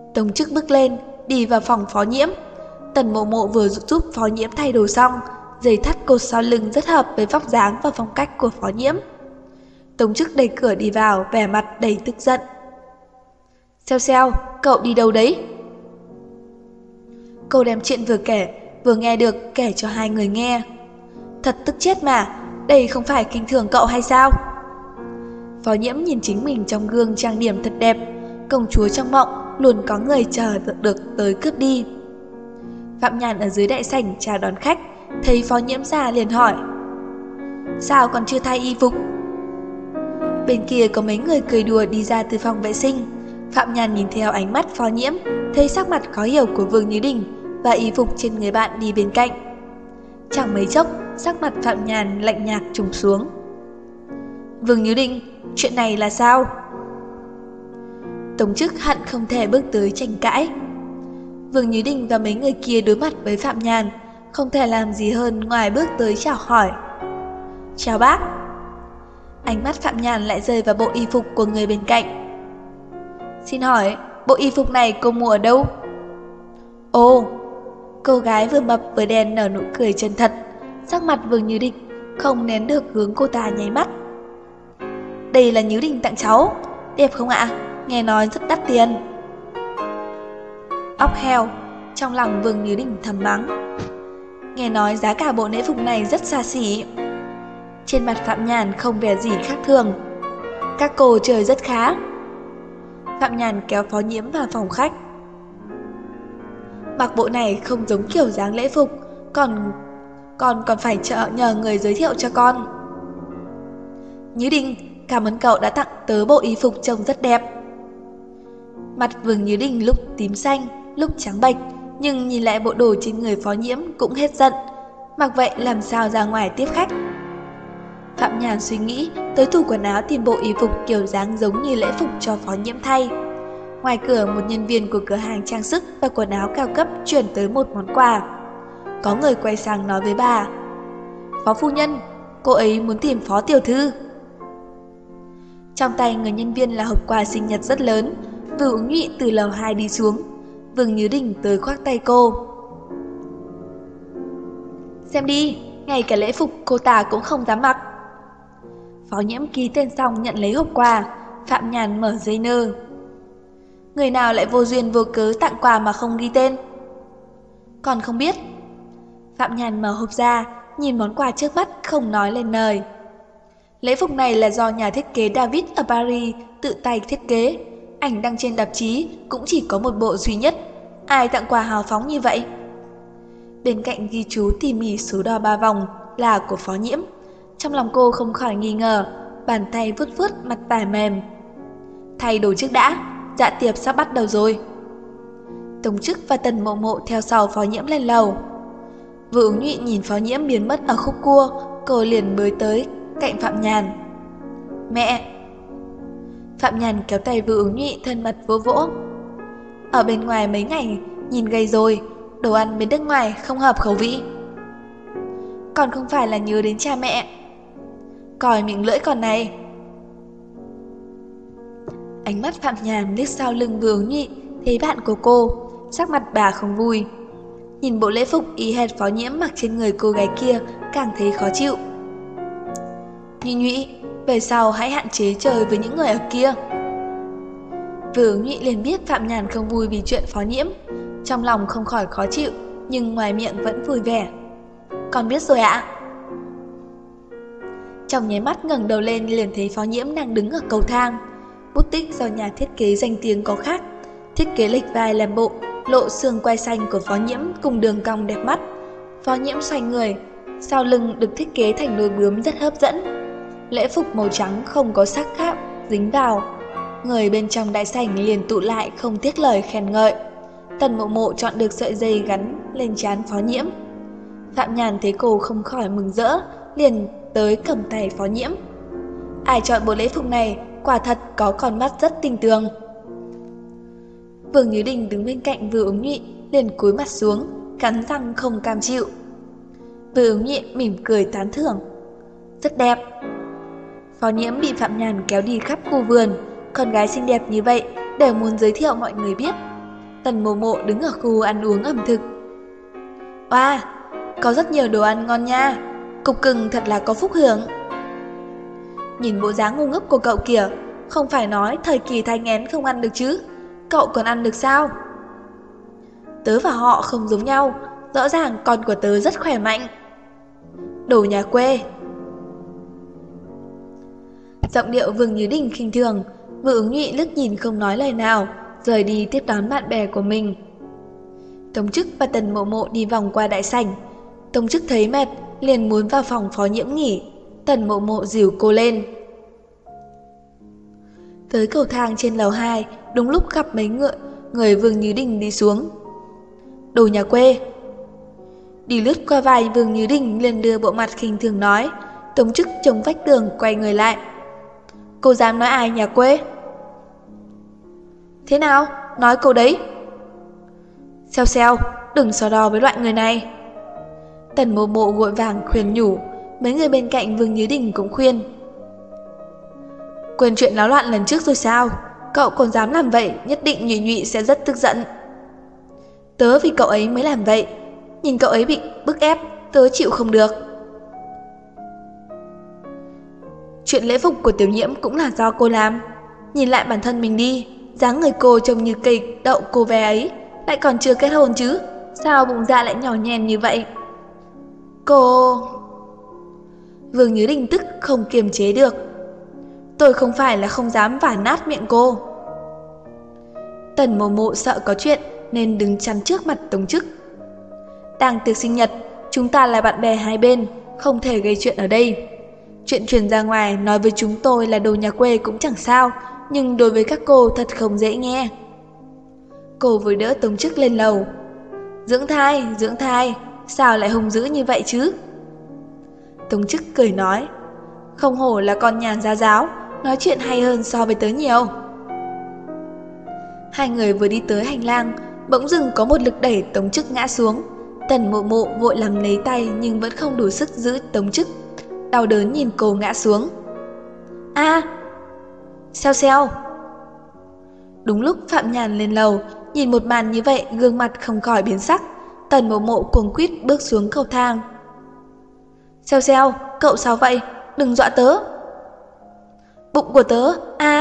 S1: Tống Chức bước lên, đi vào phòng Phó Nhiễm. Tần Mộ Mộ vừa giúp Phó Nhiễm thay đồ xong, dây thắt cột sau lưng rất hợp với vóc dáng và phong cách của Phó Nhiễm. Tống Chức đẩy cửa đi vào, vẻ mặt đầy tức giận. Xeo xeo, cậu đi đâu đấy? Cô đem chuyện vừa nghe được kể cho hai người nghe. Thật tức chết mà, đây không phải khinh thường cậu hay sao? Phó Nhiễm nhìn chính mình trong gương trang điểm thật đẹp, công chúa trong mộng luôn có người chờ được tới cướp đi. Phạm Nhàn ở dưới đại sảnh chào đón khách, thấy Phó Nhiễm ra liền hỏi: Sao còn chưa thay y phục? Bên kia có mấy người cười đùa đi ra từ phòng vệ sinh. Phạm Nhàn nhìn theo ánh mắt Phó Nhiễm, thấy sắc mặt khó hiểu của Vương Như Đình và y phục trên người bạn đi bên cạnh. Chẳng mấy chốc, sắc mặt Phạm Nhàn lạnh nhạt trùng xuống. Vương Như Đình, chuyện này là sao? Tống Chức hận không thể bước tới tranh cãi. Vương Như Đình và mấy người kia đối mặt với Phạm Nhàn, không thể làm gì hơn ngoài bước tới chào hỏi. Chào bác. Ánh mắt Phạm Nhàn lại rơi vào bộ y phục của người bên cạnh. Xin hỏi, bộ y phục này cô mua ở đâu? Ồ, cô gái vừa mập vừa đen nở nụ cười chân thật, sắc mặt Vương Như Đình không nén được hướng cô ta nháy mắt. Đây là Như Đình tặng cháu, đẹp không ạ? Nghe nói rất đắt tiền. Óc heo, trong lòng Vương Như Đình thầm mắng. Nghe nói giá cả bộ lễ phục này rất xa xỉ. Trên mặt Phạm Nhàn không vẻ gì khác thường. Các cô chơi rất khá. Phạm Nhàn kéo Phó Nhiễm vào phòng khách. Mặc bộ này không giống kiểu dáng lễ phục, còn phải nhờ người giới thiệu cho con. Như Đình, cảm ơn cậu đã tặng tớ bộ y phục trông rất đẹp. Mặt Vương Như Đình lúc tím xanh, lúc trắng bệch, nhưng nhìn lại bộ đồ trên người Phó Nhiễm cũng hết giận. Mặc vậy làm sao ra ngoài tiếp khách? Phạm Nhàn suy nghĩ tới tủ quần áo tìm bộ y phục kiểu dáng giống như lễ phục cho Phó Nhiễm thay. Ngoài cửa, một nhân viên của cửa hàng trang sức và quần áo cao cấp chuyển tới một món quà. Có người quay sang nói với bà: Phó phu nhân, cô ấy muốn tìm Phó tiểu thư. Trong tay người nhân viên là hộp quà sinh nhật rất lớn. Vừa Ứng Nhụy từ lầu 2 đi xuống, Vương Như Đình tới khoác tay cô. Xem đi, ngay cả lễ phục cô ta cũng không dám mặc. Phó Nhiễm ký tên xong nhận lấy hộp quà. Phạm Nhàn mở dây nơ. Người nào lại vô duyên vô cớ tặng quà mà không ghi tên? Còn không biết. Phạm Nhàn mở hộp ra, nhìn món quà trước mắt không nói lên lời. Lễ phục này là do nhà thiết kế David ở Paris tự tay thiết kế. Ảnh đăng trên tạp chí cũng chỉ có một bộ duy nhất. Ai tặng quà hào phóng như vậy? Bên cạnh ghi chú tỉ mỉ số đo 3 vòng là của Phó Nhiễm. Trong lòng cô không khỏi nghi ngờ, bàn tay vuốt vuốt mặt tải mềm. Thay đồ trước đã, dạ tiệc sắp bắt đầu rồi. Tống Chức và Tần Mộ Mộ theo sau Phó Nhiễm lên lầu. Vừa Ứng Nhụy nhìn Phó Nhiễm biến mất ở khúc cua, cô liền bới tới cạnh Phạm Nhàn. Mẹ! Phạm Nhàn kéo tay Vừa Ứng Nhụy thân mật vỗ vỗ. Ở bên ngoài mấy ngày, nhìn gầy rồi, đồ ăn bên nước ngoài không hợp khẩu vị. Còn không phải là nhớ đến cha mẹ. Còi miệng lưỡi còn này. Ánh mắt Phạm Nhàn liếc sau lưng Vừa Ứng Nhụy, thấy bạn của cô, sắc mặt bà không vui. Nhìn bộ lễ phục y hệt Phó Nhiễm mặc trên người cô gái kia càng thấy khó chịu. Như Nhụy, về sau hãy hạn chế chơi với những người ở kia. Vừa Ứng Nhụy liền biết Phạm Nhàn không vui vì chuyện Phó Nhiễm, trong lòng không khỏi khó chịu, nhưng ngoài miệng vẫn vui vẻ. Con biết rồi ạ. Trong nháy mắt ngẩng đầu lên liền thấy Phó Nhiễm đang đứng ở cầu thang. Bút tích do nhà thiết kế danh tiếng có khác, thiết kế lệch vai làm bộ, lộ xương quai xanh của Phó Nhiễm cùng đường cong đẹp mắt. Phó Nhiễm xoay người, sau lưng được thiết kế thành đôi bướm rất hấp dẫn. Lễ phục màu trắng không có sắc khác dính vào. Người bên trong đại sảnh liền tụ lại không tiếc lời khen ngợi. Tần Mộ Mộ chọn được sợi dây gắn lên trán Phó Nhiễm. Phạm Nhàn thấy cô không khỏi mừng rỡ, liền tới cầm tay Phó Nhiễm. Ai chọn bộ lễ phục này, quả thật có con mắt rất tinh tường. Vương Như Đình đứng bên cạnh Vừa Ứng Nhụy, liền cúi mặt xuống, cắn răng không cam chịu. Vừa Ứng Nhụy mỉm cười tán thưởng. Rất đẹp. Phó Nhiễm bị Phạm Nhàn kéo đi khắp khu vườn, con gái xinh đẹp như vậy đều muốn giới thiệu mọi người biết. Tần Mộ Mộ đứng ở khu ăn uống ẩm thực. Oa, có rất nhiều đồ ăn ngon nha, cục cưng thật là có phúc hưởng. Nhìn bộ dáng ngu ngốc của cậu kìa, không phải nói thời kỳ thai nghén không ăn được chứ, cậu còn ăn được sao? Tớ và họ không giống nhau, rõ ràng con của tớ rất khỏe mạnh. Đồ nhà quê. Giọng điệu Vương Như Đình khinh thường, Vương Ứng Nhụy liếc nhìn không nói lời nào, rời đi tiếp đón bạn bè của mình. Tống Chức và Tần Mộ Mộ đi vòng qua đại sảnh. Tống Chức thấy mệt, liền muốn vào phòng Phó Nhiễm nghỉ. Tần Mộ Mộ dìu cô lên. Tới cầu thang trên lầu 2, đúng lúc gặp mấy người Vương Như Đình đi xuống. Đồ nhà quê. Đi lướt qua vai Vương Như Đình liền đưa bộ mặt khinh thường nói. Tống Chức chống vách tường quay người lại. Cô dám nói ai nhà quê? Thế nào? Nói cô đấy. Xeo xeo, đừng so đo với loại người này. Tần Mộ Mộ vội vàng khuyên nhủ. Mấy người bên cạnh Vương Như Đình cũng khuyên. Quên chuyện náo loạn lần trước rồi sao? Cậu còn dám làm vậy, nhất định Nhụy Nhụy sẽ rất tức giận. Tớ vì cậu ấy mới làm vậy. Nhìn cậu ấy bị bức ép, tớ chịu không được. Chuyện lễ phục của Tiểu Nhiễm cũng là do cô làm. Nhìn lại bản thân mình đi, dáng người cô trông như cây đậu cô bé ấy, lại còn chưa kết hôn chứ, sao bụng dạ lại nhỏ nhèn như vậy? Cô... Vương Như Đình tức không kiềm chế được. Tôi không phải là không dám vả nát miệng cô. Tần Mộ Mộ sợ có chuyện nên đứng chắn trước mặt Tống Chức. Đang tiệc sinh nhật, chúng ta là bạn bè hai bên, không thể gây chuyện ở đây. Chuyện truyền ra ngoài nói với chúng tôi là đồ nhà quê cũng chẳng sao, nhưng đối với các cô thật không dễ nghe. Cô vừa đỡ Tống Chức lên lầu. Dưỡng thai, sao lại hung dữ như vậy chứ? Tống Chức cười nói. Không hổ là con nhàn gia giáo, nói chuyện hay hơn so với tớ nhiều. Hai người vừa đi tới hành lang, bỗng dưng có một lực đẩy Tống Chức ngã xuống. Tần Mộ Mộ vội làm lấy tay nhưng vẫn không đủ sức giữ Tống Chức. Đau đớn nhìn cô ngã xuống. A! Xeo xeo! Đúng lúc Phạm Nhàn lên lầu, nhìn một màn như vậy gương mặt không khỏi biến sắc. Tần Mộ Mộ cuống quýt bước xuống cầu thang. Xeo xeo, cậu sao vậy? Đừng dọa tớ. Bụng của tớ,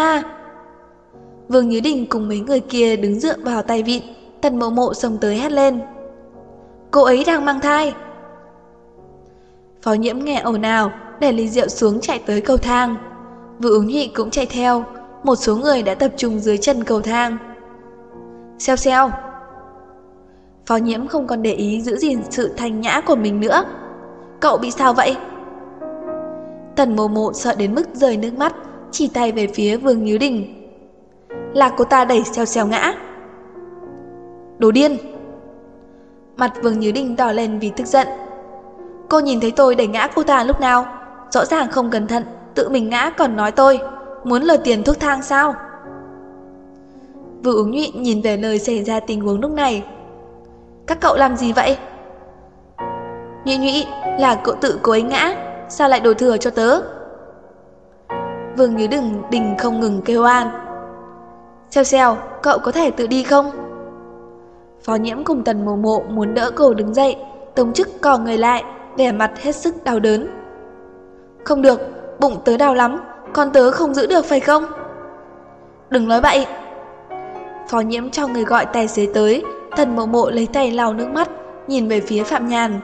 S1: Vương Như Đình cùng mấy người kia đứng dựa vào tay vịn. Tần Mộ Mộ xông tới hét lên. Cô ấy đang mang thai. Phó Nhiễm nghe ồn ào, để ly rượu xuống chạy tới cầu thang. Vương Ứng Nhụy cũng chạy theo. Một số người đã tập trung dưới chân cầu thang. Xeo xeo. Phó Nhiễm không còn để ý giữ gìn sự thanh nhã của mình nữa. Cậu bị sao vậy? Tần Mộ Mộ sợ đến mức rơi nước mắt, chỉ tay về phía Vương Như Đình. Là cô ta đẩy xeo xeo ngã. Đồ điên! Mặt Vương Như Đình đỏ lên vì tức giận. Cô nhìn thấy tôi đẩy ngã cô ta lúc nào? Rõ ràng không cẩn thận, tự mình ngã còn nói tôi. Muốn lời tiền thuốc thang sao? Vương Ứng Nhụy nhìn về nơi xảy ra tình huống lúc này. Các cậu làm gì vậy? Nhụy Nhụy, là cậu tự cô ấy ngã, sao lại đổ thừa cho tớ? Vương Như Đình không ngừng kêu oan. Xeo xeo, cậu có thể tự đi không? Phó Nhiễm cùng Tần Mộ Mộ muốn đỡ cô đứng dậy. Tống Chức cò người lại, vẻ mặt hết sức đau đớn. Không được, bụng tớ đau lắm, con tớ không giữ được phải không? Đừng nói bậy. Phó Nhiễm cho người gọi tài xế tới. Tần Mộ Mộ lấy tay lau nước mắt, nhìn về phía Phạm Nhàn.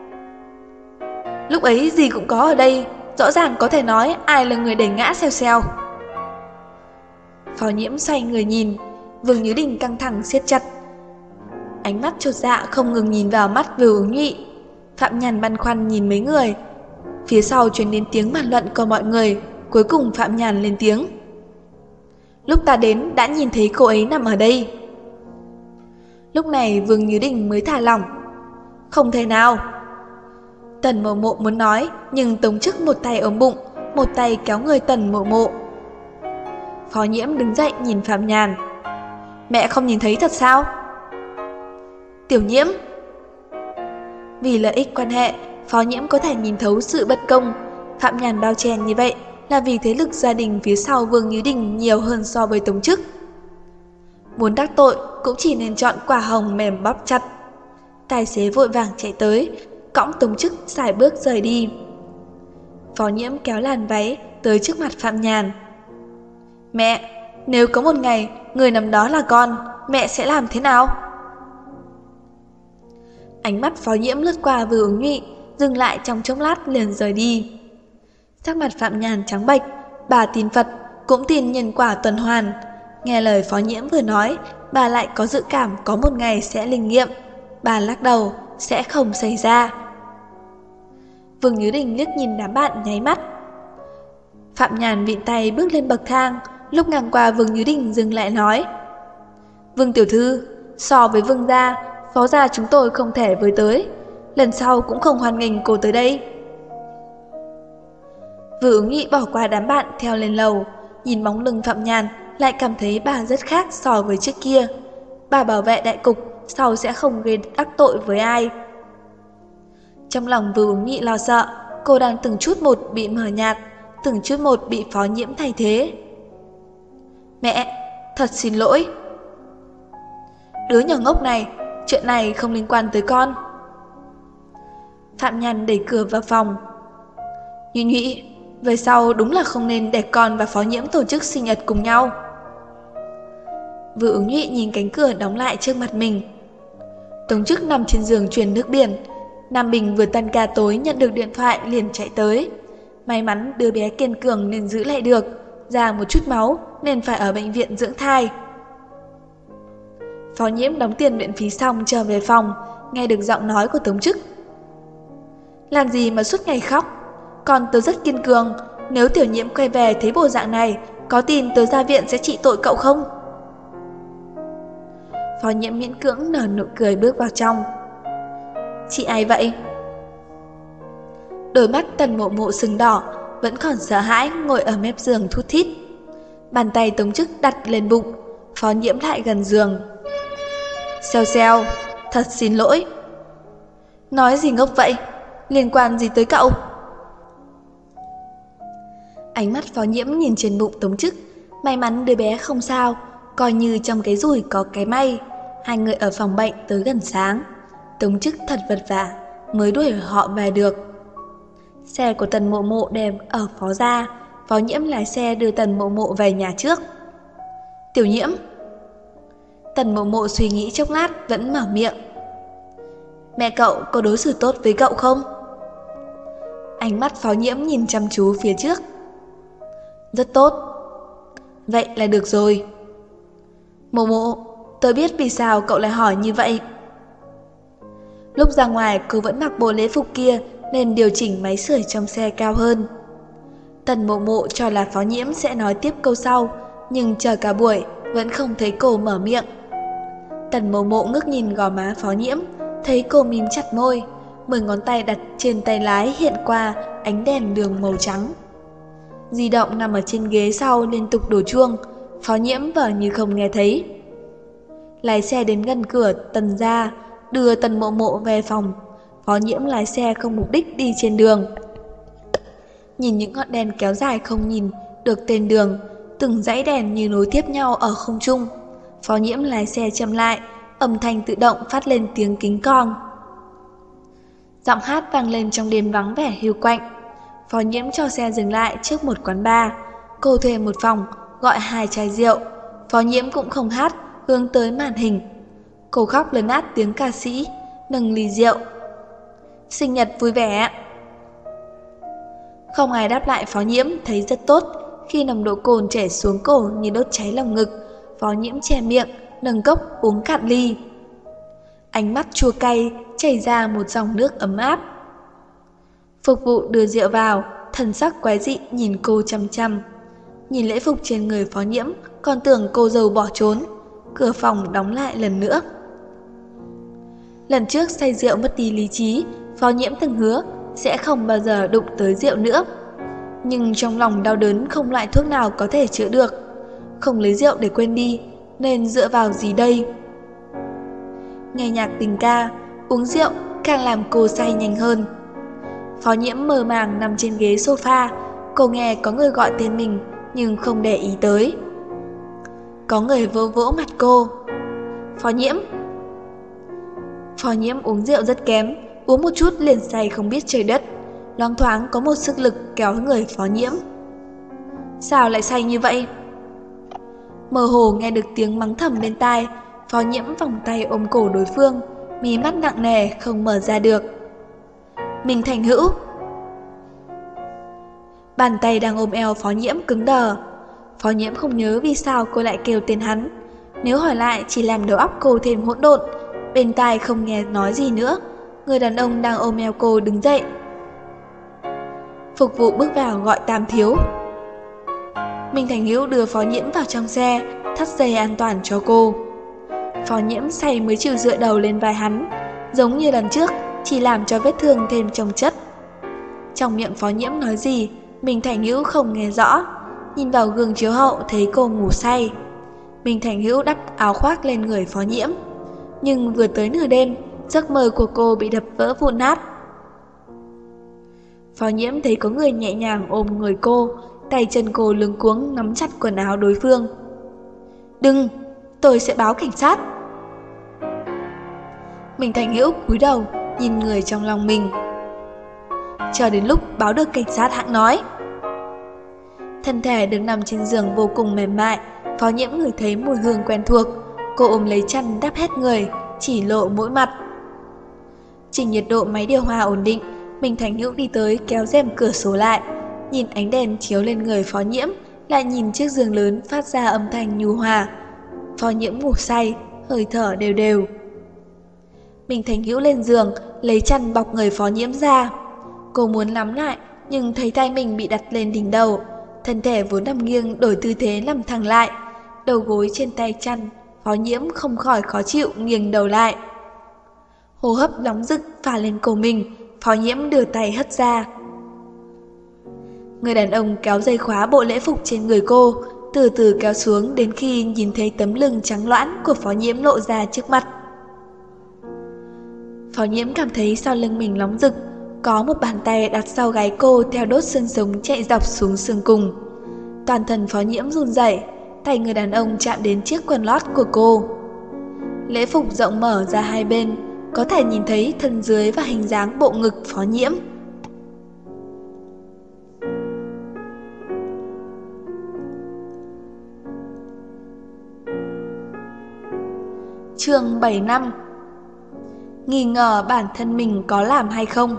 S1: Lúc ấy gì cũng có ở đây, rõ ràng có thể nói ai là người đẩy ngã xeo xeo. Phó Nhiễm xoay người nhìn. Vương Như Đình căng thẳng siết chặt, ánh mắt chột dạ không ngừng nhìn vào mắt Vương Ứng Nhụy. Phạm Nhàn băn khoăn nhìn mấy người. Phía sau truyền đến tiếng bàn luận của mọi người. Cuối cùng Phạm Nhàn lên tiếng. Lúc ta đến đã nhìn thấy cô ấy nằm ở đây. Lúc này Vương Như Đình mới thả lỏng. Không thể nào. Tần Mộ Mộ muốn nói, nhưng Tống Chức một tay ôm bụng, một tay kéo người Tần Mộ Mộ. Phó Nhiễm đứng dậy nhìn Phạm Nhàn. Mẹ không nhìn thấy thật sao? Tiểu Nhiễm. Vì lợi ích quan hệ, Phó Nhiễm có thể nhìn thấu sự bất công. Phạm Nhàn bao che như vậy là vì thế lực gia đình phía sau Vương Như Đình nhiều hơn so với Tống Chức. Muốn đắc tội cũng chỉ nên chọn quả hồng mềm bóp chặt. Tài xế vội vàng chạy tới, cõng Tống Chức sải bước rời đi. Phó Nhiễm kéo làn váy tới trước mặt Phạm Nhàn. Mẹ, nếu có một ngày người nằm đó là con, mẹ sẽ làm thế nào? Ánh mắt Phó Nhiễm lướt qua Vư Ứng Nhụy, dừng lại trong chốc lát liền rời đi. Sắc mặt Phạm Nhàn trắng bệch, bà tin Phật, cũng tin nhân quả tuần hoàn. Nghe lời Phó Nhiễm vừa nói, bà lại có dự cảm có một ngày sẽ linh nghiệm. Bà lắc đầu, sẽ không xảy ra. Vương Nhứ Đình liếc nhìn đám bạn nháy mắt. Phạm Nhàn vịn tay bước lên bậc thang, lúc ngang qua Vương Nhứ Đình dừng lại nói. Vương tiểu thư, so với Vương gia, Phó gia chúng tôi không thể với tới. Lần sau cũng không hoan nghênh cô tới đây. Vư Ứng Nhụy bỏ qua đám bạn theo lên lầu, nhìn bóng lưng Phạm Nhàn lại cảm thấy bà rất khác so với trước kia. Bà bảo vệ đại cục, sau sẽ không gây đắc tội với ai. Trong lòng Vư Ứng Nhụy lo sợ, cô đang từng chút một bị mờ nhạt, từng chút một bị Phó Nhiễm thay thế. Mẹ, thật xin lỗi. Đứa nhỏ ngốc này, chuyện này không liên quan tới con. Phạm Nhàn đẩy cửa vào phòng. Nhụy Nhụy, về sau đúng là không nên để con và Phó Nhiễm tổ chức sinh nhật cùng nhau. Vư Ứng Nhụy nhìn cánh cửa đóng lại trước mặt mình. Tống Chức nằm trên giường truyền nước biển. Nam Bình vừa tan ca tối nhận được điện thoại liền chạy tới. May mắn đứa bé kiên cường nên giữ lại được, ra một chút máu nên phải ở bệnh viện dưỡng thai. Phó Nhiễm đóng tiền viện phí xong trở về phòng, nghe được giọng nói của Tống Chức. Làm gì mà suốt ngày khóc? Con tớ rất kiên cường, nếu Tiểu Nhiễm quay về thấy bộ dạng này, có tin tớ ra viện sẽ trị tội cậu không? Phó Nhiễm miễn cưỡng nở nụ cười bước vào trong. Chị ai vậy? Đôi mắt Tần Mộ Mộ sưng đỏ, vẫn còn sợ hãi ngồi ở mép giường thút thít. Bàn tay Tống Chức đặt lên bụng, Phó Nhiễm lại gần giường. Xèo xèo, thật xin lỗi. Nói gì ngốc vậy? Liên quan gì tới cậu? Ánh mắt Phó Nhiễm nhìn trên bụng Tống Chức. May mắn đứa bé không sao, coi như trong cái rủi có cái may. Hai người ở phòng bệnh tới gần sáng. Tống Chức thật vật vả mới đuổi họ về được. Xe của Tần Mộ Mộ đem ở Phó gia. Phó Nhiễm lái xe đưa Tần Mộ Mộ về nhà trước. Tiểu Nhiễm. Tần Mộ Mộ suy nghĩ chốc lát vẫn mở miệng. Mẹ cậu có đối xử tốt với cậu không? Ánh mắt Phó Nhiễm nhìn chăm chú phía trước. Rất tốt. Vậy là được rồi. Mộ Mộ, tôi biết vì sao cậu lại hỏi như vậy. Lúc ra ngoài cô vẫn mặc bộ lễ phục kia nên điều chỉnh máy sưởi trong xe cao hơn. Tần Mộ Mộ cho là Phó Nhiễm sẽ nói tiếp câu sau, nhưng chờ cả buổi vẫn không thấy cô mở miệng. Tần Mộ Mộ ngước nhìn gò má Phó Nhiễm, thấy cô mím chặt môi, 10 ngón tay đặt trên tay lái hiện qua ánh đèn đường màu trắng. Di động nằm ở trên ghế sau liên tục đổ chuông, Phó Nhiễm vờ như không nghe thấy. Lái xe đến gần cửa Tần gia, đưa Tần Mộ Mộ về phòng. Phó Nhiễm lái xe không mục đích đi trên đường. Nhìn những ngọn đèn kéo dài không nhìn được tên đường, từng dãy đèn như nối tiếp nhau ở không trung. Phó Nhiễm lái xe chậm lại, âm thanh tự động phát lên tiếng kính cong. Giọng hát vang lên trong đêm vắng vẻ hiu quạnh. Phó Nhiễm cho xe dừng lại trước một quán bar. Cô thuê một phòng, gọi 2 chai rượu. Phó Nhiễm cũng không hát, hướng tới màn hình. Cô khóc lớn át tiếng ca sĩ, nâng ly rượu. Sinh nhật vui vẻ. Không ai đáp lại Phó Nhiễm thấy rất tốt. Khi nồng độ cồn chảy xuống cổ như đốt cháy lòng ngực, Phó Nhiễm che miệng, nâng cốc uống cạn ly. Ánh mắt chua cay chảy ra một dòng nước ấm áp. Phục vụ đưa rượu vào, thần sắc quái dị nhìn cô chăm chăm. Nhìn lễ phục trên người Phó Nhiễm, còn tưởng cô dâu bỏ trốn. Cửa phòng đóng lại lần nữa. Lần trước say rượu mất đi lý trí, Phó Nhiễm từng hứa sẽ không bao giờ đụng tới rượu nữa. Nhưng trong lòng đau đớn không loại thuốc nào có thể chữa được. Không lấy rượu để quên đi, nên dựa vào gì đây? Nghe nhạc tình ca, uống rượu càng làm cô say nhanh hơn. Phó Nhiễm mơ màng nằm trên ghế sofa. Cô nghe có người gọi tên mình nhưng không để ý tới. có người vỗ vỗ mặt cô. Phó Nhiễm. Phó Nhiễm uống rượu rất kém, uống một chút liền say không biết trời đất. Loáng thoáng có một sức lực kéo người Phó Nhiễm. Sao lại say như vậy? Mơ hồ nghe được tiếng mắng thầm bên tai. Phó Nhiễm vòng tay ôm cổ đối phương, mí mắt nặng nề không mở ra được. Minh Thành Hữu. Bàn tay đang ôm eo Phó Nhiễm cứng đờ. Phó Nhiễm không nhớ vì sao cô lại kêu tên hắn. Nếu hỏi lại chỉ làm đầu óc cô thêm hỗn độn. Bên tai không nghe nói gì nữa. Người đàn ông đang ôm eo cô đứng dậy. Phục vụ bước vào gọi Tam thiếu. Minh Thành Hữu đưa Phó Nhiễm vào trong xe, thắt dây an toàn cho cô. Phó Nhiễm say mới chịu dựa đầu lên vai hắn, giống như lần trước, chỉ làm cho vết thương thêm chồng chất. Trong miệng Phó Nhiễm nói gì, Minh Thành Hữu không nghe rõ. Nhìn vào gương chiếu hậu thấy cô ngủ say. Minh Thành Hữu đắp áo khoác lên người Phó Nhiễm. Nhưng vừa tới nửa đêm, giấc mơ của cô bị đập vỡ vụn nát. Phó Nhiễm thấy có người nhẹ nhàng ôm người cô, tay chân cô luống cuống nắm chặt quần áo đối phương. Đừng, tôi sẽ báo cảnh sát. Minh Thành Hữu cúi đầu, nhìn người trong lòng mình. Chờ đến lúc báo được cảnh sát hãng nói. Thân thể được nằm trên giường vô cùng mềm mại. Phó Nhiễm ngửi thấy mùi hương quen thuộc. Cô ôm lấy chăn đắp hết người, chỉ lộ mỗi mặt. Chỉnh nhiệt độ máy điều hòa ổn định, Minh Thành Hữu đi tới kéo rèm cửa sổ lại. Nhìn ánh đèn chiếu lên người Phó Nhiễm, lại nhìn chiếc giường lớn phát ra âm thanh nhu hòa. Phó Nhiễm ngủ say, hơi thở đều đều. Minh Thành Hữu lên giường, lấy chăn bọc người Phó Nhiễm ra. Cô muốn nắm lại, nhưng thấy tay mình bị đặt lên đỉnh đầu. Thân thể vốn nằm nghiêng đổi tư thế nằm thẳng lại. Đầu gối trên tay chăn, Phó Nhiễm không khỏi khó chịu nghiêng đầu lại. Hô hấp nóng rực phả lên cổ mình, Phó Nhiễm đưa tay hất ra. Người đàn ông kéo dây khóa bộ lễ phục trên người cô, từ từ kéo xuống đến khi nhìn thấy tấm lưng trắng loãng của Phó Nhiễm lộ ra trước mặt. Phó Nhiễm cảm thấy sau lưng mình nóng rực, có một bàn tay đặt sau gáy cô theo đốt xương sống chạy dọc xuống xương cùng. Toàn thân Phó Nhiễm run rẩy, tay người đàn ông chạm đến chiếc quần lót của cô. Lễ phục rộng mở ra hai bên, có thể nhìn thấy thân dưới và hình dáng bộ ngực Phó Nhiễm. Chương 75. Nghi ngờ bản thân mình có làm hay không.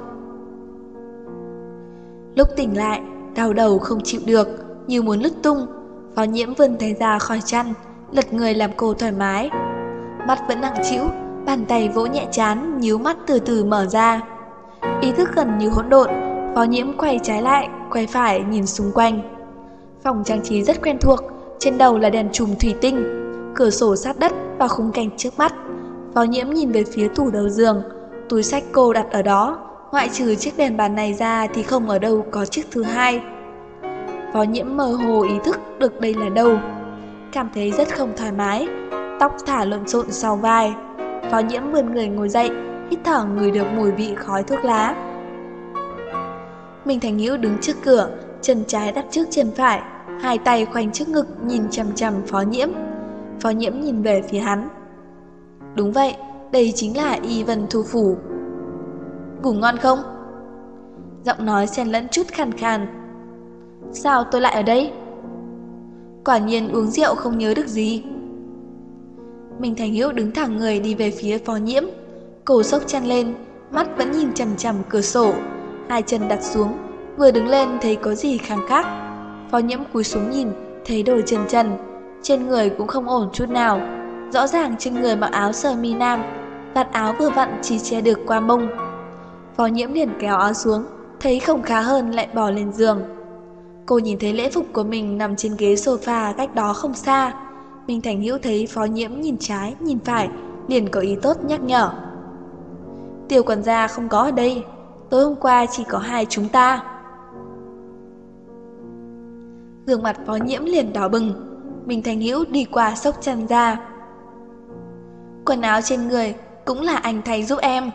S1: Lúc tỉnh lại, đau đầu không chịu được, như muốn lứt tung. Phó Nhiễm vươn tay ra khỏi chăn, lật người làm cô thoải mái. Mắt vẫn nặng trĩu, bàn tay vỗ nhẹ trán, nhíu mắt từ từ mở ra. Ý thức gần như hỗn độn, Phó Nhiễm quay trái lại, quay phải nhìn xung quanh. Phòng trang trí rất quen thuộc, trên đầu là đèn chùm thủy tinh, cửa sổ sát đất và khung cảnh trước mắt. Phó Nhiễm nhìn về phía tủ đầu giường, túi xách cô đặt ở đó, ngoại trừ chiếc đèn bàn này ra thì không ở đâu có chiếc thứ hai. Phó Nhiễm mơ hồ ý thức được đây là đâu, cảm thấy rất không thoải mái, tóc thả lộn xộn sau vai. Phó Nhiễm vươn người ngồi dậy, hít thở ngửi được mùi vị khói thuốc lá. Minh Thành Hữu đứng trước cửa, chân trái đặt trước chân phải, hai tay khoanh trước ngực nhìn chằm chằm Phó Nhiễm. Phó Nhiễm nhìn về phía hắn. Đúng vậy, đây chính là Y Vân Thu Phủ. Ngủ ngon không? Giọng nói xen lẫn chút khàn khàn. Sao tôi lại ở đây? Quả nhiên uống rượu không nhớ được gì. Minh Thành Hữu đứng thẳng người đi về phía Phó Nhiễm. Cổ xốc chăn lên, mắt vẫn nhìn chằm chằm cửa sổ, hai chân đặt xuống, vừa đứng lên thấy có gì khăng khác. Phó Nhiễm cúi xuống nhìn, thấy đôi chân trần, trên người cũng không ổn chút nào. Rõ ràng trên người mặc áo sơ mi nam, vạt áo vừa vặn chỉ che được qua mông. Phó Nhiễm liền kéo áo xuống, thấy không khá hơn lại bỏ lên giường. Cô nhìn thấy lễ phục của mình nằm trên ghế sofa cách đó không xa. Minh Thành Hữu thấy Phó Nhiễm nhìn trái nhìn phải, liền có ý tốt nhắc nhở. Tiêu quản gia không có ở đây, tối hôm qua chỉ có hai chúng ta. Gương mặt Phó Nhiễm liền đỏ bừng. Minh Thành Hữu đi qua xốc chăn ra. Quần áo trên người cũng là anh thay giúp em.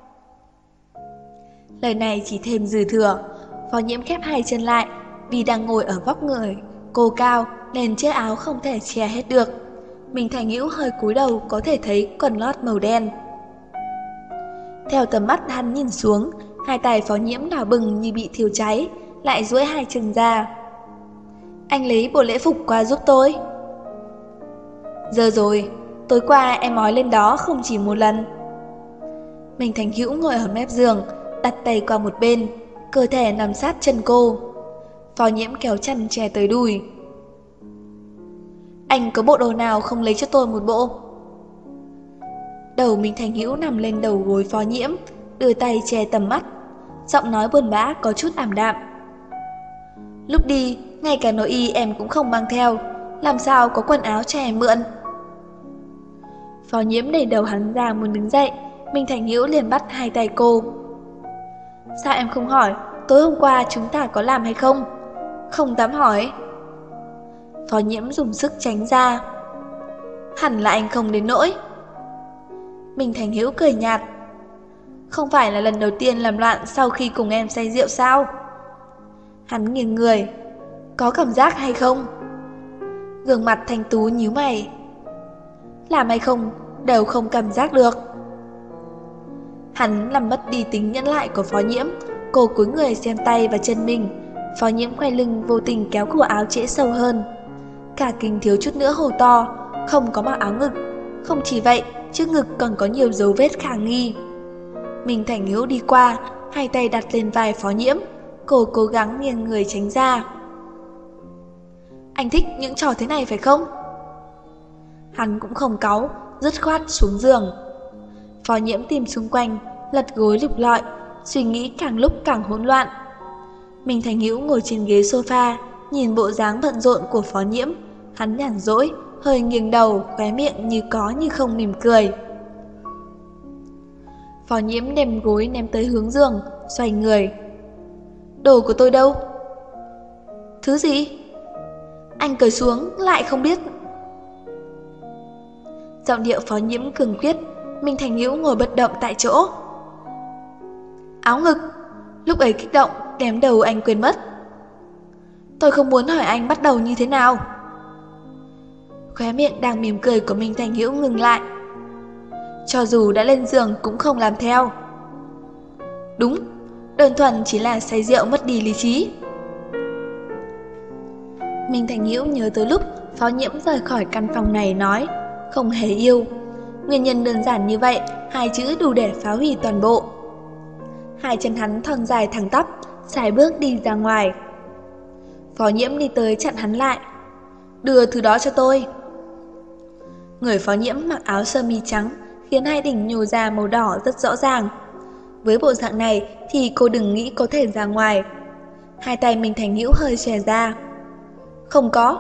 S1: Lời này chỉ thêm dư thừa. Phó Nhiễm khép hai chân lại, vì đang ngồi ở vóc người cô cao nên chiếc áo không thể che hết được. Mình Thành Hữu hơi cúi đầu có thể thấy quần lót màu đen. Theo tầm mắt hắn nhìn xuống, hai tay Phó Nhiễm đỏ bừng như bị thiêu cháy, lại duỗi hai chân ra. Anh lấy bộ lễ phục qua giúp tôi. Giờ rồi, tối qua em nói lên đó không chỉ một lần. Mình Thành Hữu ngồi ở mép giường, đặt tay qua một bên, cơ thể nằm sát chân cô. Phó Nhiễm kéo chăn che tới đùi. Anh có bộ đồ nào không lấy cho tôi một bộ? Đầu Mình Thành Hữu nằm lên đầu gối Phó Nhiễm, đưa tay che tầm mắt, giọng nói buồn bã có chút ảm đạm. Lúc đi, ngay cả nội y em cũng không mang theo, làm sao có quần áo cho em mượn? Phó Nhiễm đẩy đầu hắn ra muốn đứng dậy, Mình Thành Hữu liền bắt hai tay cô. Sao em không hỏi, tối hôm qua chúng ta có làm hay không? Không dám hỏi. Phó Nhiễm dùng sức tránh ra. Hẳn là anh không đến nỗi. Mình Thành Hữu cười nhạt. Không phải là lần đầu tiên làm loạn sau khi cùng em say rượu sao? Hắn nghiêng người. Có cảm giác hay không? Gương mặt thanh tú nhíu mày. Làm hay không đều không cảm giác được. Hắn làm mất đi tính nhẫn lại của Phó Nhiễm. Cô cúi người xem tay và chân mình. Phó Nhiễm quay lưng vô tình kéo cổ áo trễ sâu hơn. Cả kinh thiếu chút nữa hô to. Không có mặc áo ngực. Không chỉ vậy, trước ngực còn có nhiều dấu vết khả nghi. Mình Thành Hữu đi qua, hai tay đặt lên vai Phó Nhiễm. Cô cố gắng nghiêng người tránh ra. Anh thích những trò thế này phải không? Hắn cũng không cáu, dứt khoát xuống giường. Phó Nhiễm tìm xung quanh, lật gối lục lọi, suy nghĩ càng lúc càng hỗn loạn. Mình Thành Hữu ngồi trên ghế sofa, nhìn bộ dáng bận rộn của Phó Nhiễm. Hắn nhàn rỗi, hơi nghiêng đầu, khóe miệng như có như không mỉm cười. Phó Nhiễm đem gối ném tới hướng giường, xoay người. Đồ của tôi đâu? Thứ gì? Anh cởi xuống lại không biết. Giọng điệu Phó Nhiễm cường quyết. Mình Thành Hữu ngồi bất động tại chỗ. Áo ngực. Lúc ấy kích động, đem đầu anh quên mất. Tôi không muốn hỏi anh bắt đầu như thế nào. Khóe miệng đang mỉm cười của Mình Thành Hữu ngừng lại. Cho dù đã lên giường cũng không làm theo. Đúng, đơn thuần chỉ là say rượu mất đi lý trí. Mình Thành Hữu nhớ tới lúc Phó Nhiễm rời khỏi căn phòng này nói không hề yêu. Nguyên nhân đơn giản như vậy, hai chữ đủ để phá hủy toàn bộ. Hai chân hắn thon dài thẳng tắp, sải bước đi ra ngoài. Phó Nhiễm đi tới chặn hắn lại. Đưa thứ đó cho tôi. Người Phó Nhiễm mặc áo sơ mi trắng, khiến hai đỉnh nhô ra màu đỏ rất rõ ràng. Với bộ dạng này thì cô đừng nghĩ có thể ra ngoài. Hai tay Mình Thành Hữu hơi xòe ra. Không có.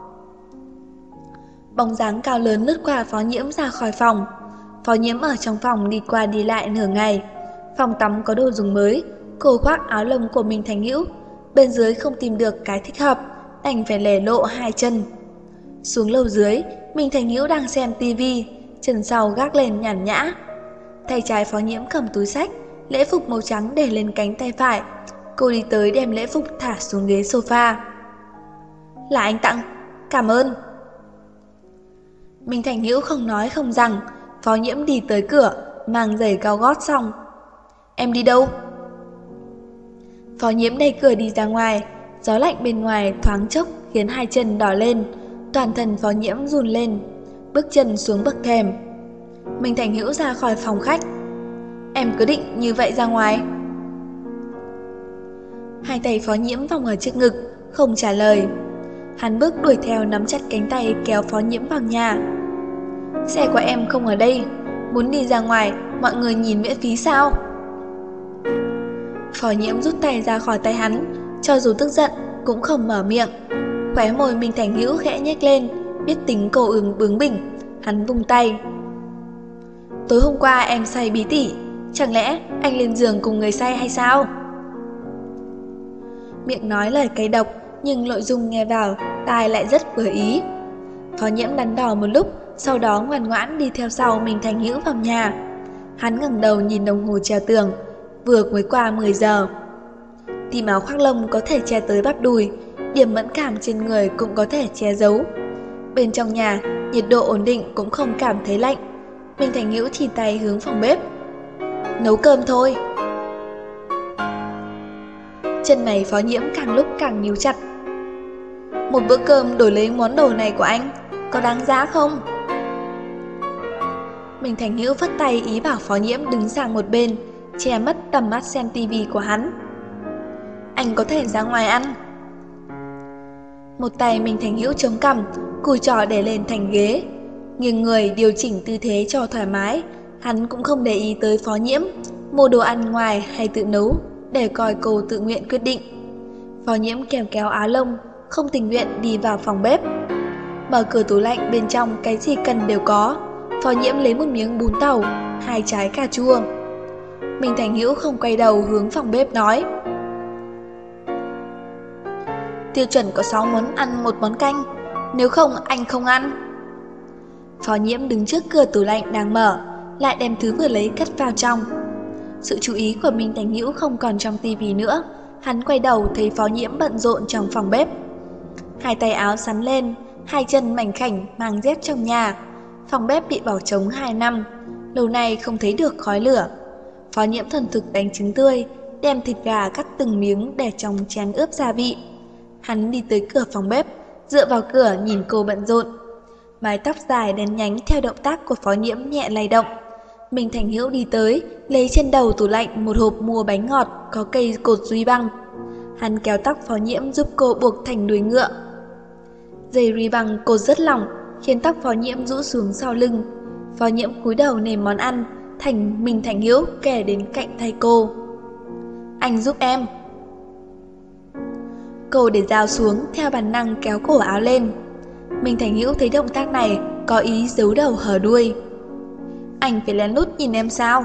S1: Bóng dáng cao lớn lướt qua Phó Nhiễm ra khỏi phòng. Phó Nhiễm ở trong phòng đi qua đi lại nửa ngày. Phòng tắm có đồ dùng mới. Cô khoác áo lông của Mình Thành Hữu. Bên dưới không tìm được cái thích hợp, đành phải lẻ lộ hai chân. Xuống lầu dưới, Mình Thành Hữu đang xem tivi, chân sau gác lên nhàn nhã. Tay trái Phó Nhiễm cầm túi xách, lễ phục màu trắng để lên cánh tay phải. Cô đi tới đem lễ phục thả xuống ghế sofa. Là anh tặng, cảm ơn. Mình Thành Hữu không nói không rằng. Phó Nhiễm đi tới cửa, mang giày cao gót xong. Em đi đâu? Phó Nhiễm đẩy cửa đi ra ngoài. Gió lạnh bên ngoài thoáng chốc khiến hai chân đỏ lên. Toàn thân Phó Nhiễm run lên, bước chân xuống bậc thềm. Mình Thành Hữu ra khỏi phòng khách. Em cứ định như vậy ra ngoài? Hai tay Phó Nhiễm vòng ở trước ngực, không trả lời. Hắn bước đuổi theo nắm chặt cánh tay kéo Phó Nhiễm vào nhà. Xe của em không ở đây, muốn đi ra ngoài, mọi người nhìn miễn phí sao? Phó Nhiễm rút tay ra khỏi tay hắn, cho dù tức giận cũng không mở miệng. Khóe môi Mình Thành Hữu khẽ nhếch lên, biết tính cô bướng bỉnh. Hắn vung tay. Tối hôm qua em say bí tỉ, chẳng lẽ anh lên giường cùng người say hay sao? Miệng nói lời cay độc, nhưng nội dung nghe vào tai lại rất vừa ý. Phó Nhiễm đắn đo một lúc, sau đó ngoan ngoãn đi theo sau Mình Thành Hữu vào nhà. Hắn ngẩng đầu nhìn đồng hồ treo tường, vừa mới qua 10 giờ. Tìm áo khoác lông có thể che tới bắp đùi, điểm mẫn cảm trên người cũng có thể che giấu. Bên trong nhà nhiệt độ ổn định cũng không cảm thấy lạnh. Minh Thành Hữu chỉ tay hướng phòng bếp. Nấu cơm thôi. Chân mày Phó Nhiễm càng lúc càng nhíu chặt. Một bữa cơm đổi lấy món đồ này của anh, có đáng giá không? Minh Thành Hữu phất tay ý bảo Phó Nhiễm đứng sang một bên, che mất tầm mắt xem tivi của hắn. Anh có thể ra ngoài ăn. Một tay Minh Thành Hữu chống cằm, cùi trỏ để lên thành ghế, nghiêng người điều chỉnh tư thế cho thoải mái. Hắn cũng không để ý tới Phó Nhiễm mua đồ ăn ngoài hay tự nấu, để coi cô tự nguyện quyết định. Phó Nhiễm kéo kéo áo lông, không tình nguyện đi vào phòng bếp. Mở cửa tủ lạnh, bên trong cái gì cần đều có. Phó Nhiễm lấy một miếng bún tàu, 2 trái cà chua. Minh Thành Hữu không quay đầu hướng phòng bếp nói. Tiêu chuẩn có 6 món ăn 1 món canh, nếu không anh không ăn. Phó Nhiễm đứng trước cửa tủ lạnh đang mở, lại đem thứ vừa lấy cất vào trong. Sự chú ý của Minh Thành Hữu không còn trong tivi nữa. Hắn quay đầu thấy Phó Nhiễm bận rộn trong phòng bếp. 2 tay áo xắn lên, 2 chân mảnh khảnh mang dép trong nhà. Phòng bếp bị bỏ trống 2 năm, lâu nay không thấy được khói lửa. Phó Nhiễm thuần thục đánh trứng tươi, đem thịt gà cắt từng miếng để trong chén ướp gia vị. Hắn đi tới cửa phòng bếp, dựa vào cửa nhìn cô bận rộn. Mái tóc dài đen nhánh theo động tác của Phó Nhiễm nhẹ lay động. Minh Thành Hữu đi tới, lấy trên đầu tủ lạnh một hộp mua bánh ngọt có cây cột duy băng. Hắn kéo tóc Phó Nhiễm giúp cô buộc thành đuôi ngựa. Dây ri băng cột rất lỏng, khiến tóc Phó Nhiễm rũ xuống sau lưng. Phó Nhiễm cúi đầu nếm món ăn, Minh Thành Hữu kể đến cạnh thay cô. Anh giúp em. Cô để dao xuống, theo bản năng kéo cổ áo lên. Minh Thành Hữu thấy động tác này có ý giấu đầu hở đuôi. Anh phải lén lút nhìn em sao?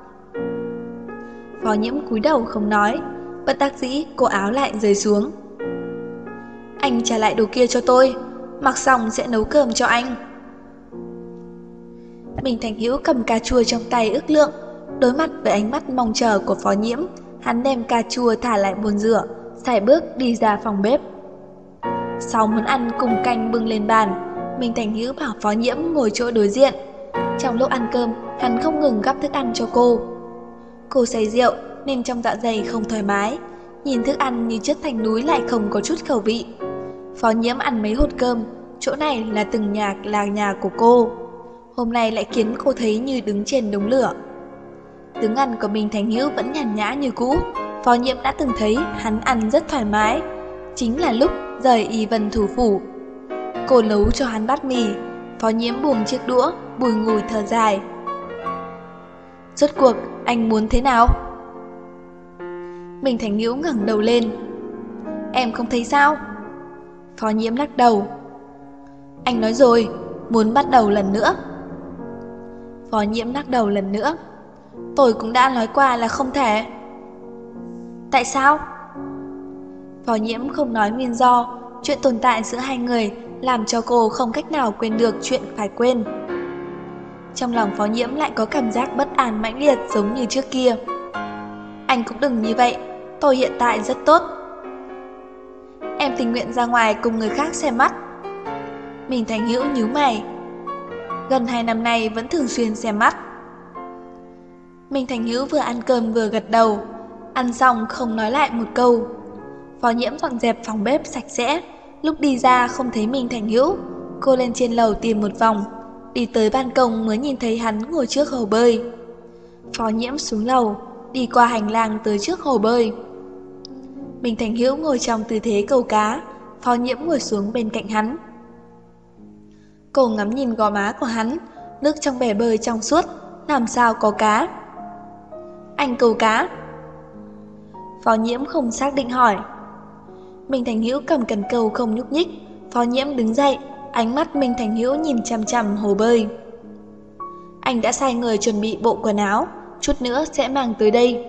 S1: Phó Nhiễm cúi đầu không nói, bất đắc dĩ cổ áo lại rơi xuống. Anh trả lại đồ kia cho tôi, mặc xong sẽ nấu cơm cho anh. Minh Thành Hữu cầm cà chua trong tay ước lượng, đối mặt với ánh mắt mong chờ của Phó Nhiễm, hắn đem cà chua thả lại bồn rửa, sải bước đi ra phòng bếp. 6 món ăn cùng canh bưng lên bàn, Minh Thành Hữu bảo Phó Nhiễm ngồi chỗ đối diện. Trong lúc ăn cơm, hắn không ngừng gắp thức ăn cho cô. Cô say rượu nên trong dạ dày không thoải mái, nhìn thức ăn như chất thành núi lại không có chút khẩu vị. Phó Nhiễm ăn mấy hột cơm, chỗ này là từng nhà là nhà của cô. Hôm nay lại khiến cô thấy như đứng trên đống lửa. Tướng ăn của Minh Thành Hữu vẫn nhàn nhã như cũ. Phó Nhiễm đã từng thấy hắn ăn rất thoải mái, chính là lúc rời Y Vân thủ phủ. Cô nấu cho hắn bát mì, Phó Nhiễm buông chiếc đũa, bùi ngùi thở dài. Rốt cuộc anh muốn thế nào? Minh Thành Hữu ngẩng đầu lên. Em không thấy sao? Phó Nhiễm lắc đầu. Anh nói rồi, muốn bắt đầu lần nữa. Phó Nhiễm lắc đầu lần nữa. Tôi cũng đã nói qua là không thể. Tại sao? Phó Nhiễm không nói nguyên do. Chuyện tồn tại giữa hai người làm cho cô không cách nào quên được chuyện phải quên. Trong lòng Phó Nhiễm lại có cảm giác bất an mãnh liệt giống như trước kia. Anh cũng đừng như vậy, tôi hiện tại rất tốt. Em tình nguyện ra ngoài cùng người khác xem mắt. Minh Thành Hữu nhíu mày. Gần 2 năm nay vẫn thường xuyên xem mắt. Minh Thành Hữu vừa ăn cơm vừa gật đầu. Ăn xong không nói lại một câu. Phó Nhiễm dọn dẹp phòng bếp sạch sẽ. Lúc đi ra không thấy Minh Thành Hữu, cô lên trên lầu tìm một vòng, đi tới ban công mới nhìn thấy hắn ngồi trước hồ bơi. Phó Nhiễm xuống lầu, đi qua hành lang tới trước hồ bơi. Minh Thành Hữu ngồi trong tư thế câu cá, Phó Nhiễm ngồi xuống bên cạnh hắn. Cô ngắm nhìn gò má của hắn, nước trong bể bơi trong suốt, làm sao có cá. Anh câu cá? Phó Nhiễm không xác định hỏi. Minh Thành Hữu cầm cần câu không nhúc nhích. Phó Nhiễm đứng dậy, ánh mắt Minh Thành Hữu nhìn chằm chằm hồ bơi. Anh đã sai người chuẩn bị bộ quần áo, chút nữa sẽ mang tới đây.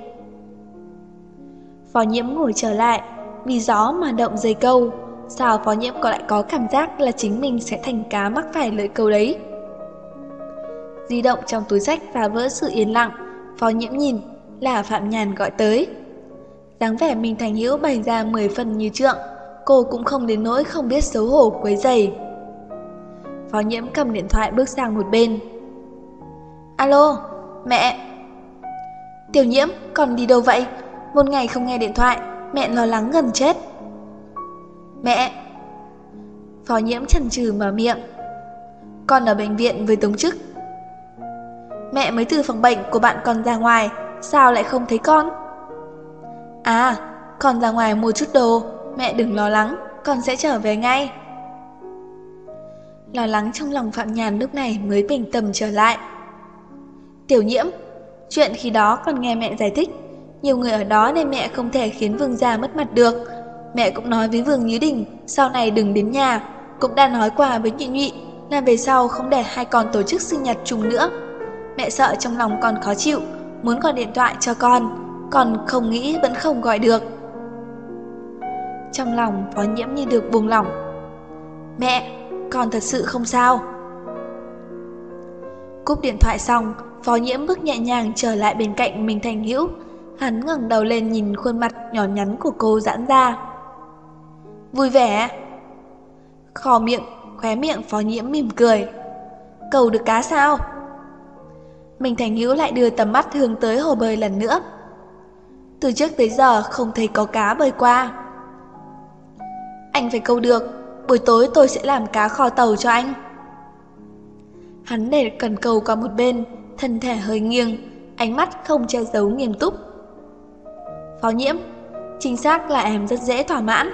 S1: Phó Nhiễm ngồi trở lại, vì gió mà động dây câu. Sao Phó Nhiễm lại có cảm giác là chính mình sẽ thành cá mắc phải lưỡi câu đấy? Di động trong túi xách phá vỡ sự yên lặng. Phó Nhiễm nhìn, là Phạm Nhàn gọi tới. Dáng vẻ Minh Thành Hữu bày ra 10 phần như trượng, cô cũng không đến nỗi không biết xấu hổ quấy rầy. Phó Nhiễm cầm điện thoại bước sang một bên. Alo, mẹ. Tiểu Nhiễm, con đi đâu vậy? Một ngày không nghe điện thoại, mẹ lo lắng gần chết. Mẹ. Phó Nhiễm chần chừ mở miệng. Con ở bệnh viện với Tống Trức. Mẹ mới từ phòng bệnh của bạn con ra ngoài, sao lại không thấy con? À, con ra ngoài mua chút đồ, mẹ đừng lo lắng, con sẽ trở về ngay. Lo lắng trong lòng Phạm Nhàn lúc này mới bình tâm trở lại. Tiểu Nhiễm, chuyện khi đó con nghe mẹ giải thích, nhiều người ở đó nên mẹ không thể khiến Vương gia mất mặt được. Mẹ cũng nói với Vương Nhứ Đình sau này đừng đến nhà, cũng đã nói qua với Nhụy Nhụy là về sau không để hai con tổ chức sinh nhật chung nữa. Mẹ sợ trong lòng con khó chịu, muốn gọi điện thoại cho con không nghĩ vẫn không gọi được. Trong lòng Phó Nhiễm như được buông lỏng. Mẹ, con thật sự không sao. Cúp điện thoại xong, Phó Nhiễm bước nhẹ nhàng trở lại bên cạnh Minh Thành Hữu. Hắn ngẩng đầu lên nhìn khuôn mặt nhỏ nhắn của cô giãn ra. Vui vẻ. Khóe miệng Phó Nhiễm mỉm cười. Cầu được cá sao? Minh Thành Hữu lại đưa tầm mắt hướng tới hồ bơi lần nữa. Từ trước tới giờ không thấy có cá bơi qua. Anh phải câu được, buổi tối tôi sẽ làm cá kho tàu cho anh. Hắn để cần câu qua một bên, thân thể hơi nghiêng, ánh mắt không che giấu nghiêm túc. Phó Nhiễm, chính xác là em rất dễ thỏa mãn.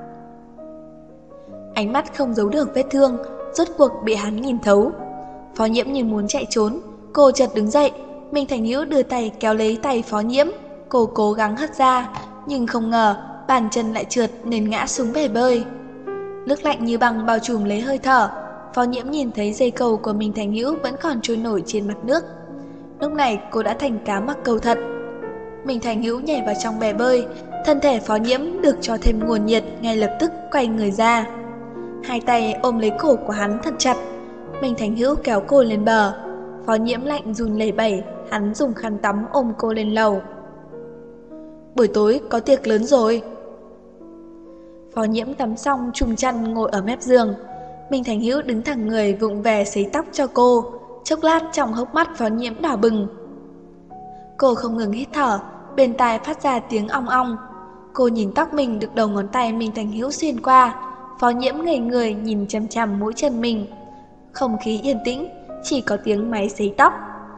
S1: Ánh mắt không giấu được vết thương, rốt cuộc bị hắn nhìn thấu. Phó Nhiễm như muốn chạy trốn, cô chợt đứng dậy, Minh Thành Hữu đưa tay kéo lấy tay Phó Nhiễm, cô cố gắng hất ra, nhưng không ngờ bàn chân lại trượt nên ngã xuống bể bơi. Nước lạnh như băng bao trùm lấy hơi thở. Phó Nhiễm nhìn thấy dây câu của Minh Thành Hữu vẫn còn trôi nổi trên mặt nước. Lúc này cô đã thành cá mắc câu thật. Minh Thành Hữu nhảy vào trong bể bơi, thân thể Phó Nhiễm được cho thêm nguồn nhiệt, ngay lập tức quay người ra. Hai tay ôm lấy cổ của hắn thật chặt. Minh Thành Hữu kéo cô lên bờ. Phó Nhiễm lạnh run lẩy bẩy, hắn dùng khăn tắm ôm cô lên lầu. Buổi tối có tiệc lớn rồi. Phó Nhiễm tắm xong trùm chăn ngồi ở mép giường. Minh Thành Hữu đứng thẳng người vụng về sấy tóc cho cô. Chốc lát trong hốc mắt Phó Nhiễm đỏ bừng. Cô không ngừng hít thở, bên tai phát ra tiếng ong ong. Cô nhìn tóc mình được đầu ngón tay Minh Thành Hữu xuyên qua. Phó Nhiễm ngây người nhìn chằm chằm mũi chân mình. Không khí yên tĩnh, chỉ có tiếng máy sấy tóc.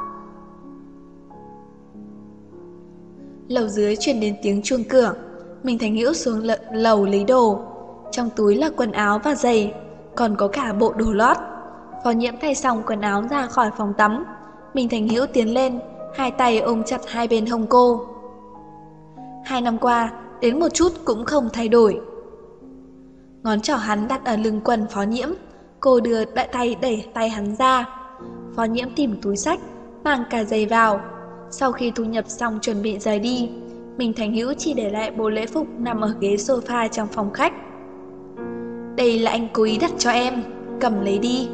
S1: Lầu dưới truyền đến tiếng chuông cửa. Minh Thành Hữu xuống lầu lấy đồ. Trong túi là quần áo và giày, còn có cả bộ đồ lót. Phó Nhiễm thay xong quần áo ra khỏi phòng tắm. Minh Thành Hữu tiến lên, hai tay ôm chặt hai bên hông cô. 2 năm qua, đến một chút cũng không thay đổi. Ngón trỏ hắn đặt ở lưng quần Phó Nhiễm. Cô đưa đại tay đẩy tay hắn ra. Phó Nhiễm tìm túi xách, mang cả giày vào. Sau khi thu nhập xong chuẩn bị rời đi, Minh Thành Hữu chỉ để lại bộ lễ phục nằm ở ghế sofa trong phòng khách. Đây là anh cố ý đặt cho em, cầm lấy đi.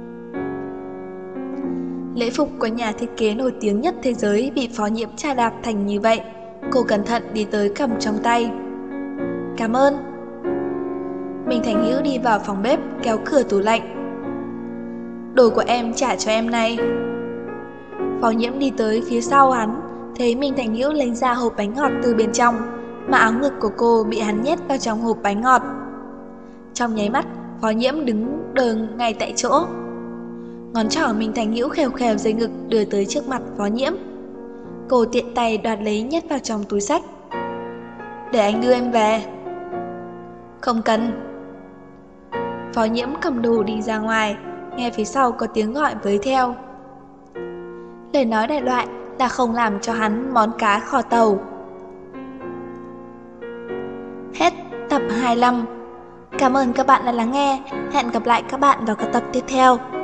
S1: Lễ phục của nhà thiết kế nổi tiếng nhất thế giới bị Phó Nhiễm chà đạp thành như vậy. Cô cẩn thận đi tới cầm trong tay. Cảm ơn. Minh Thành Hữu đi vào phòng bếp kéo cửa tủ lạnh. Đồ của em trả cho em này. Phó Nhiễm đi tới phía sau hắn, thấy Minh Thành Hữu lấy ra hộp bánh ngọt từ bên trong, mà áo ngực của cô bị hắn nhét vào trong hộp bánh ngọt. Trong nháy mắt, Phó Nhiễm đứng đờ ngay tại chỗ. Ngón trỏ Minh Thành Hữu khều khều dây ngực đưa tới trước mặt Phó Nhiễm. Cô tiện tay đoạt lấy nhét vào trong túi xách. Để anh đưa em về. Không cần. Phó Nhiễm cầm đồ đi ra ngoài, nghe phía sau có tiếng gọi với theo. Lời nói đại loại là không làm cho hắn món cá kho tàu. Hết tập 25. Cảm ơn các bạn đã lắng nghe. Hẹn gặp lại các bạn vào các tập tiếp theo.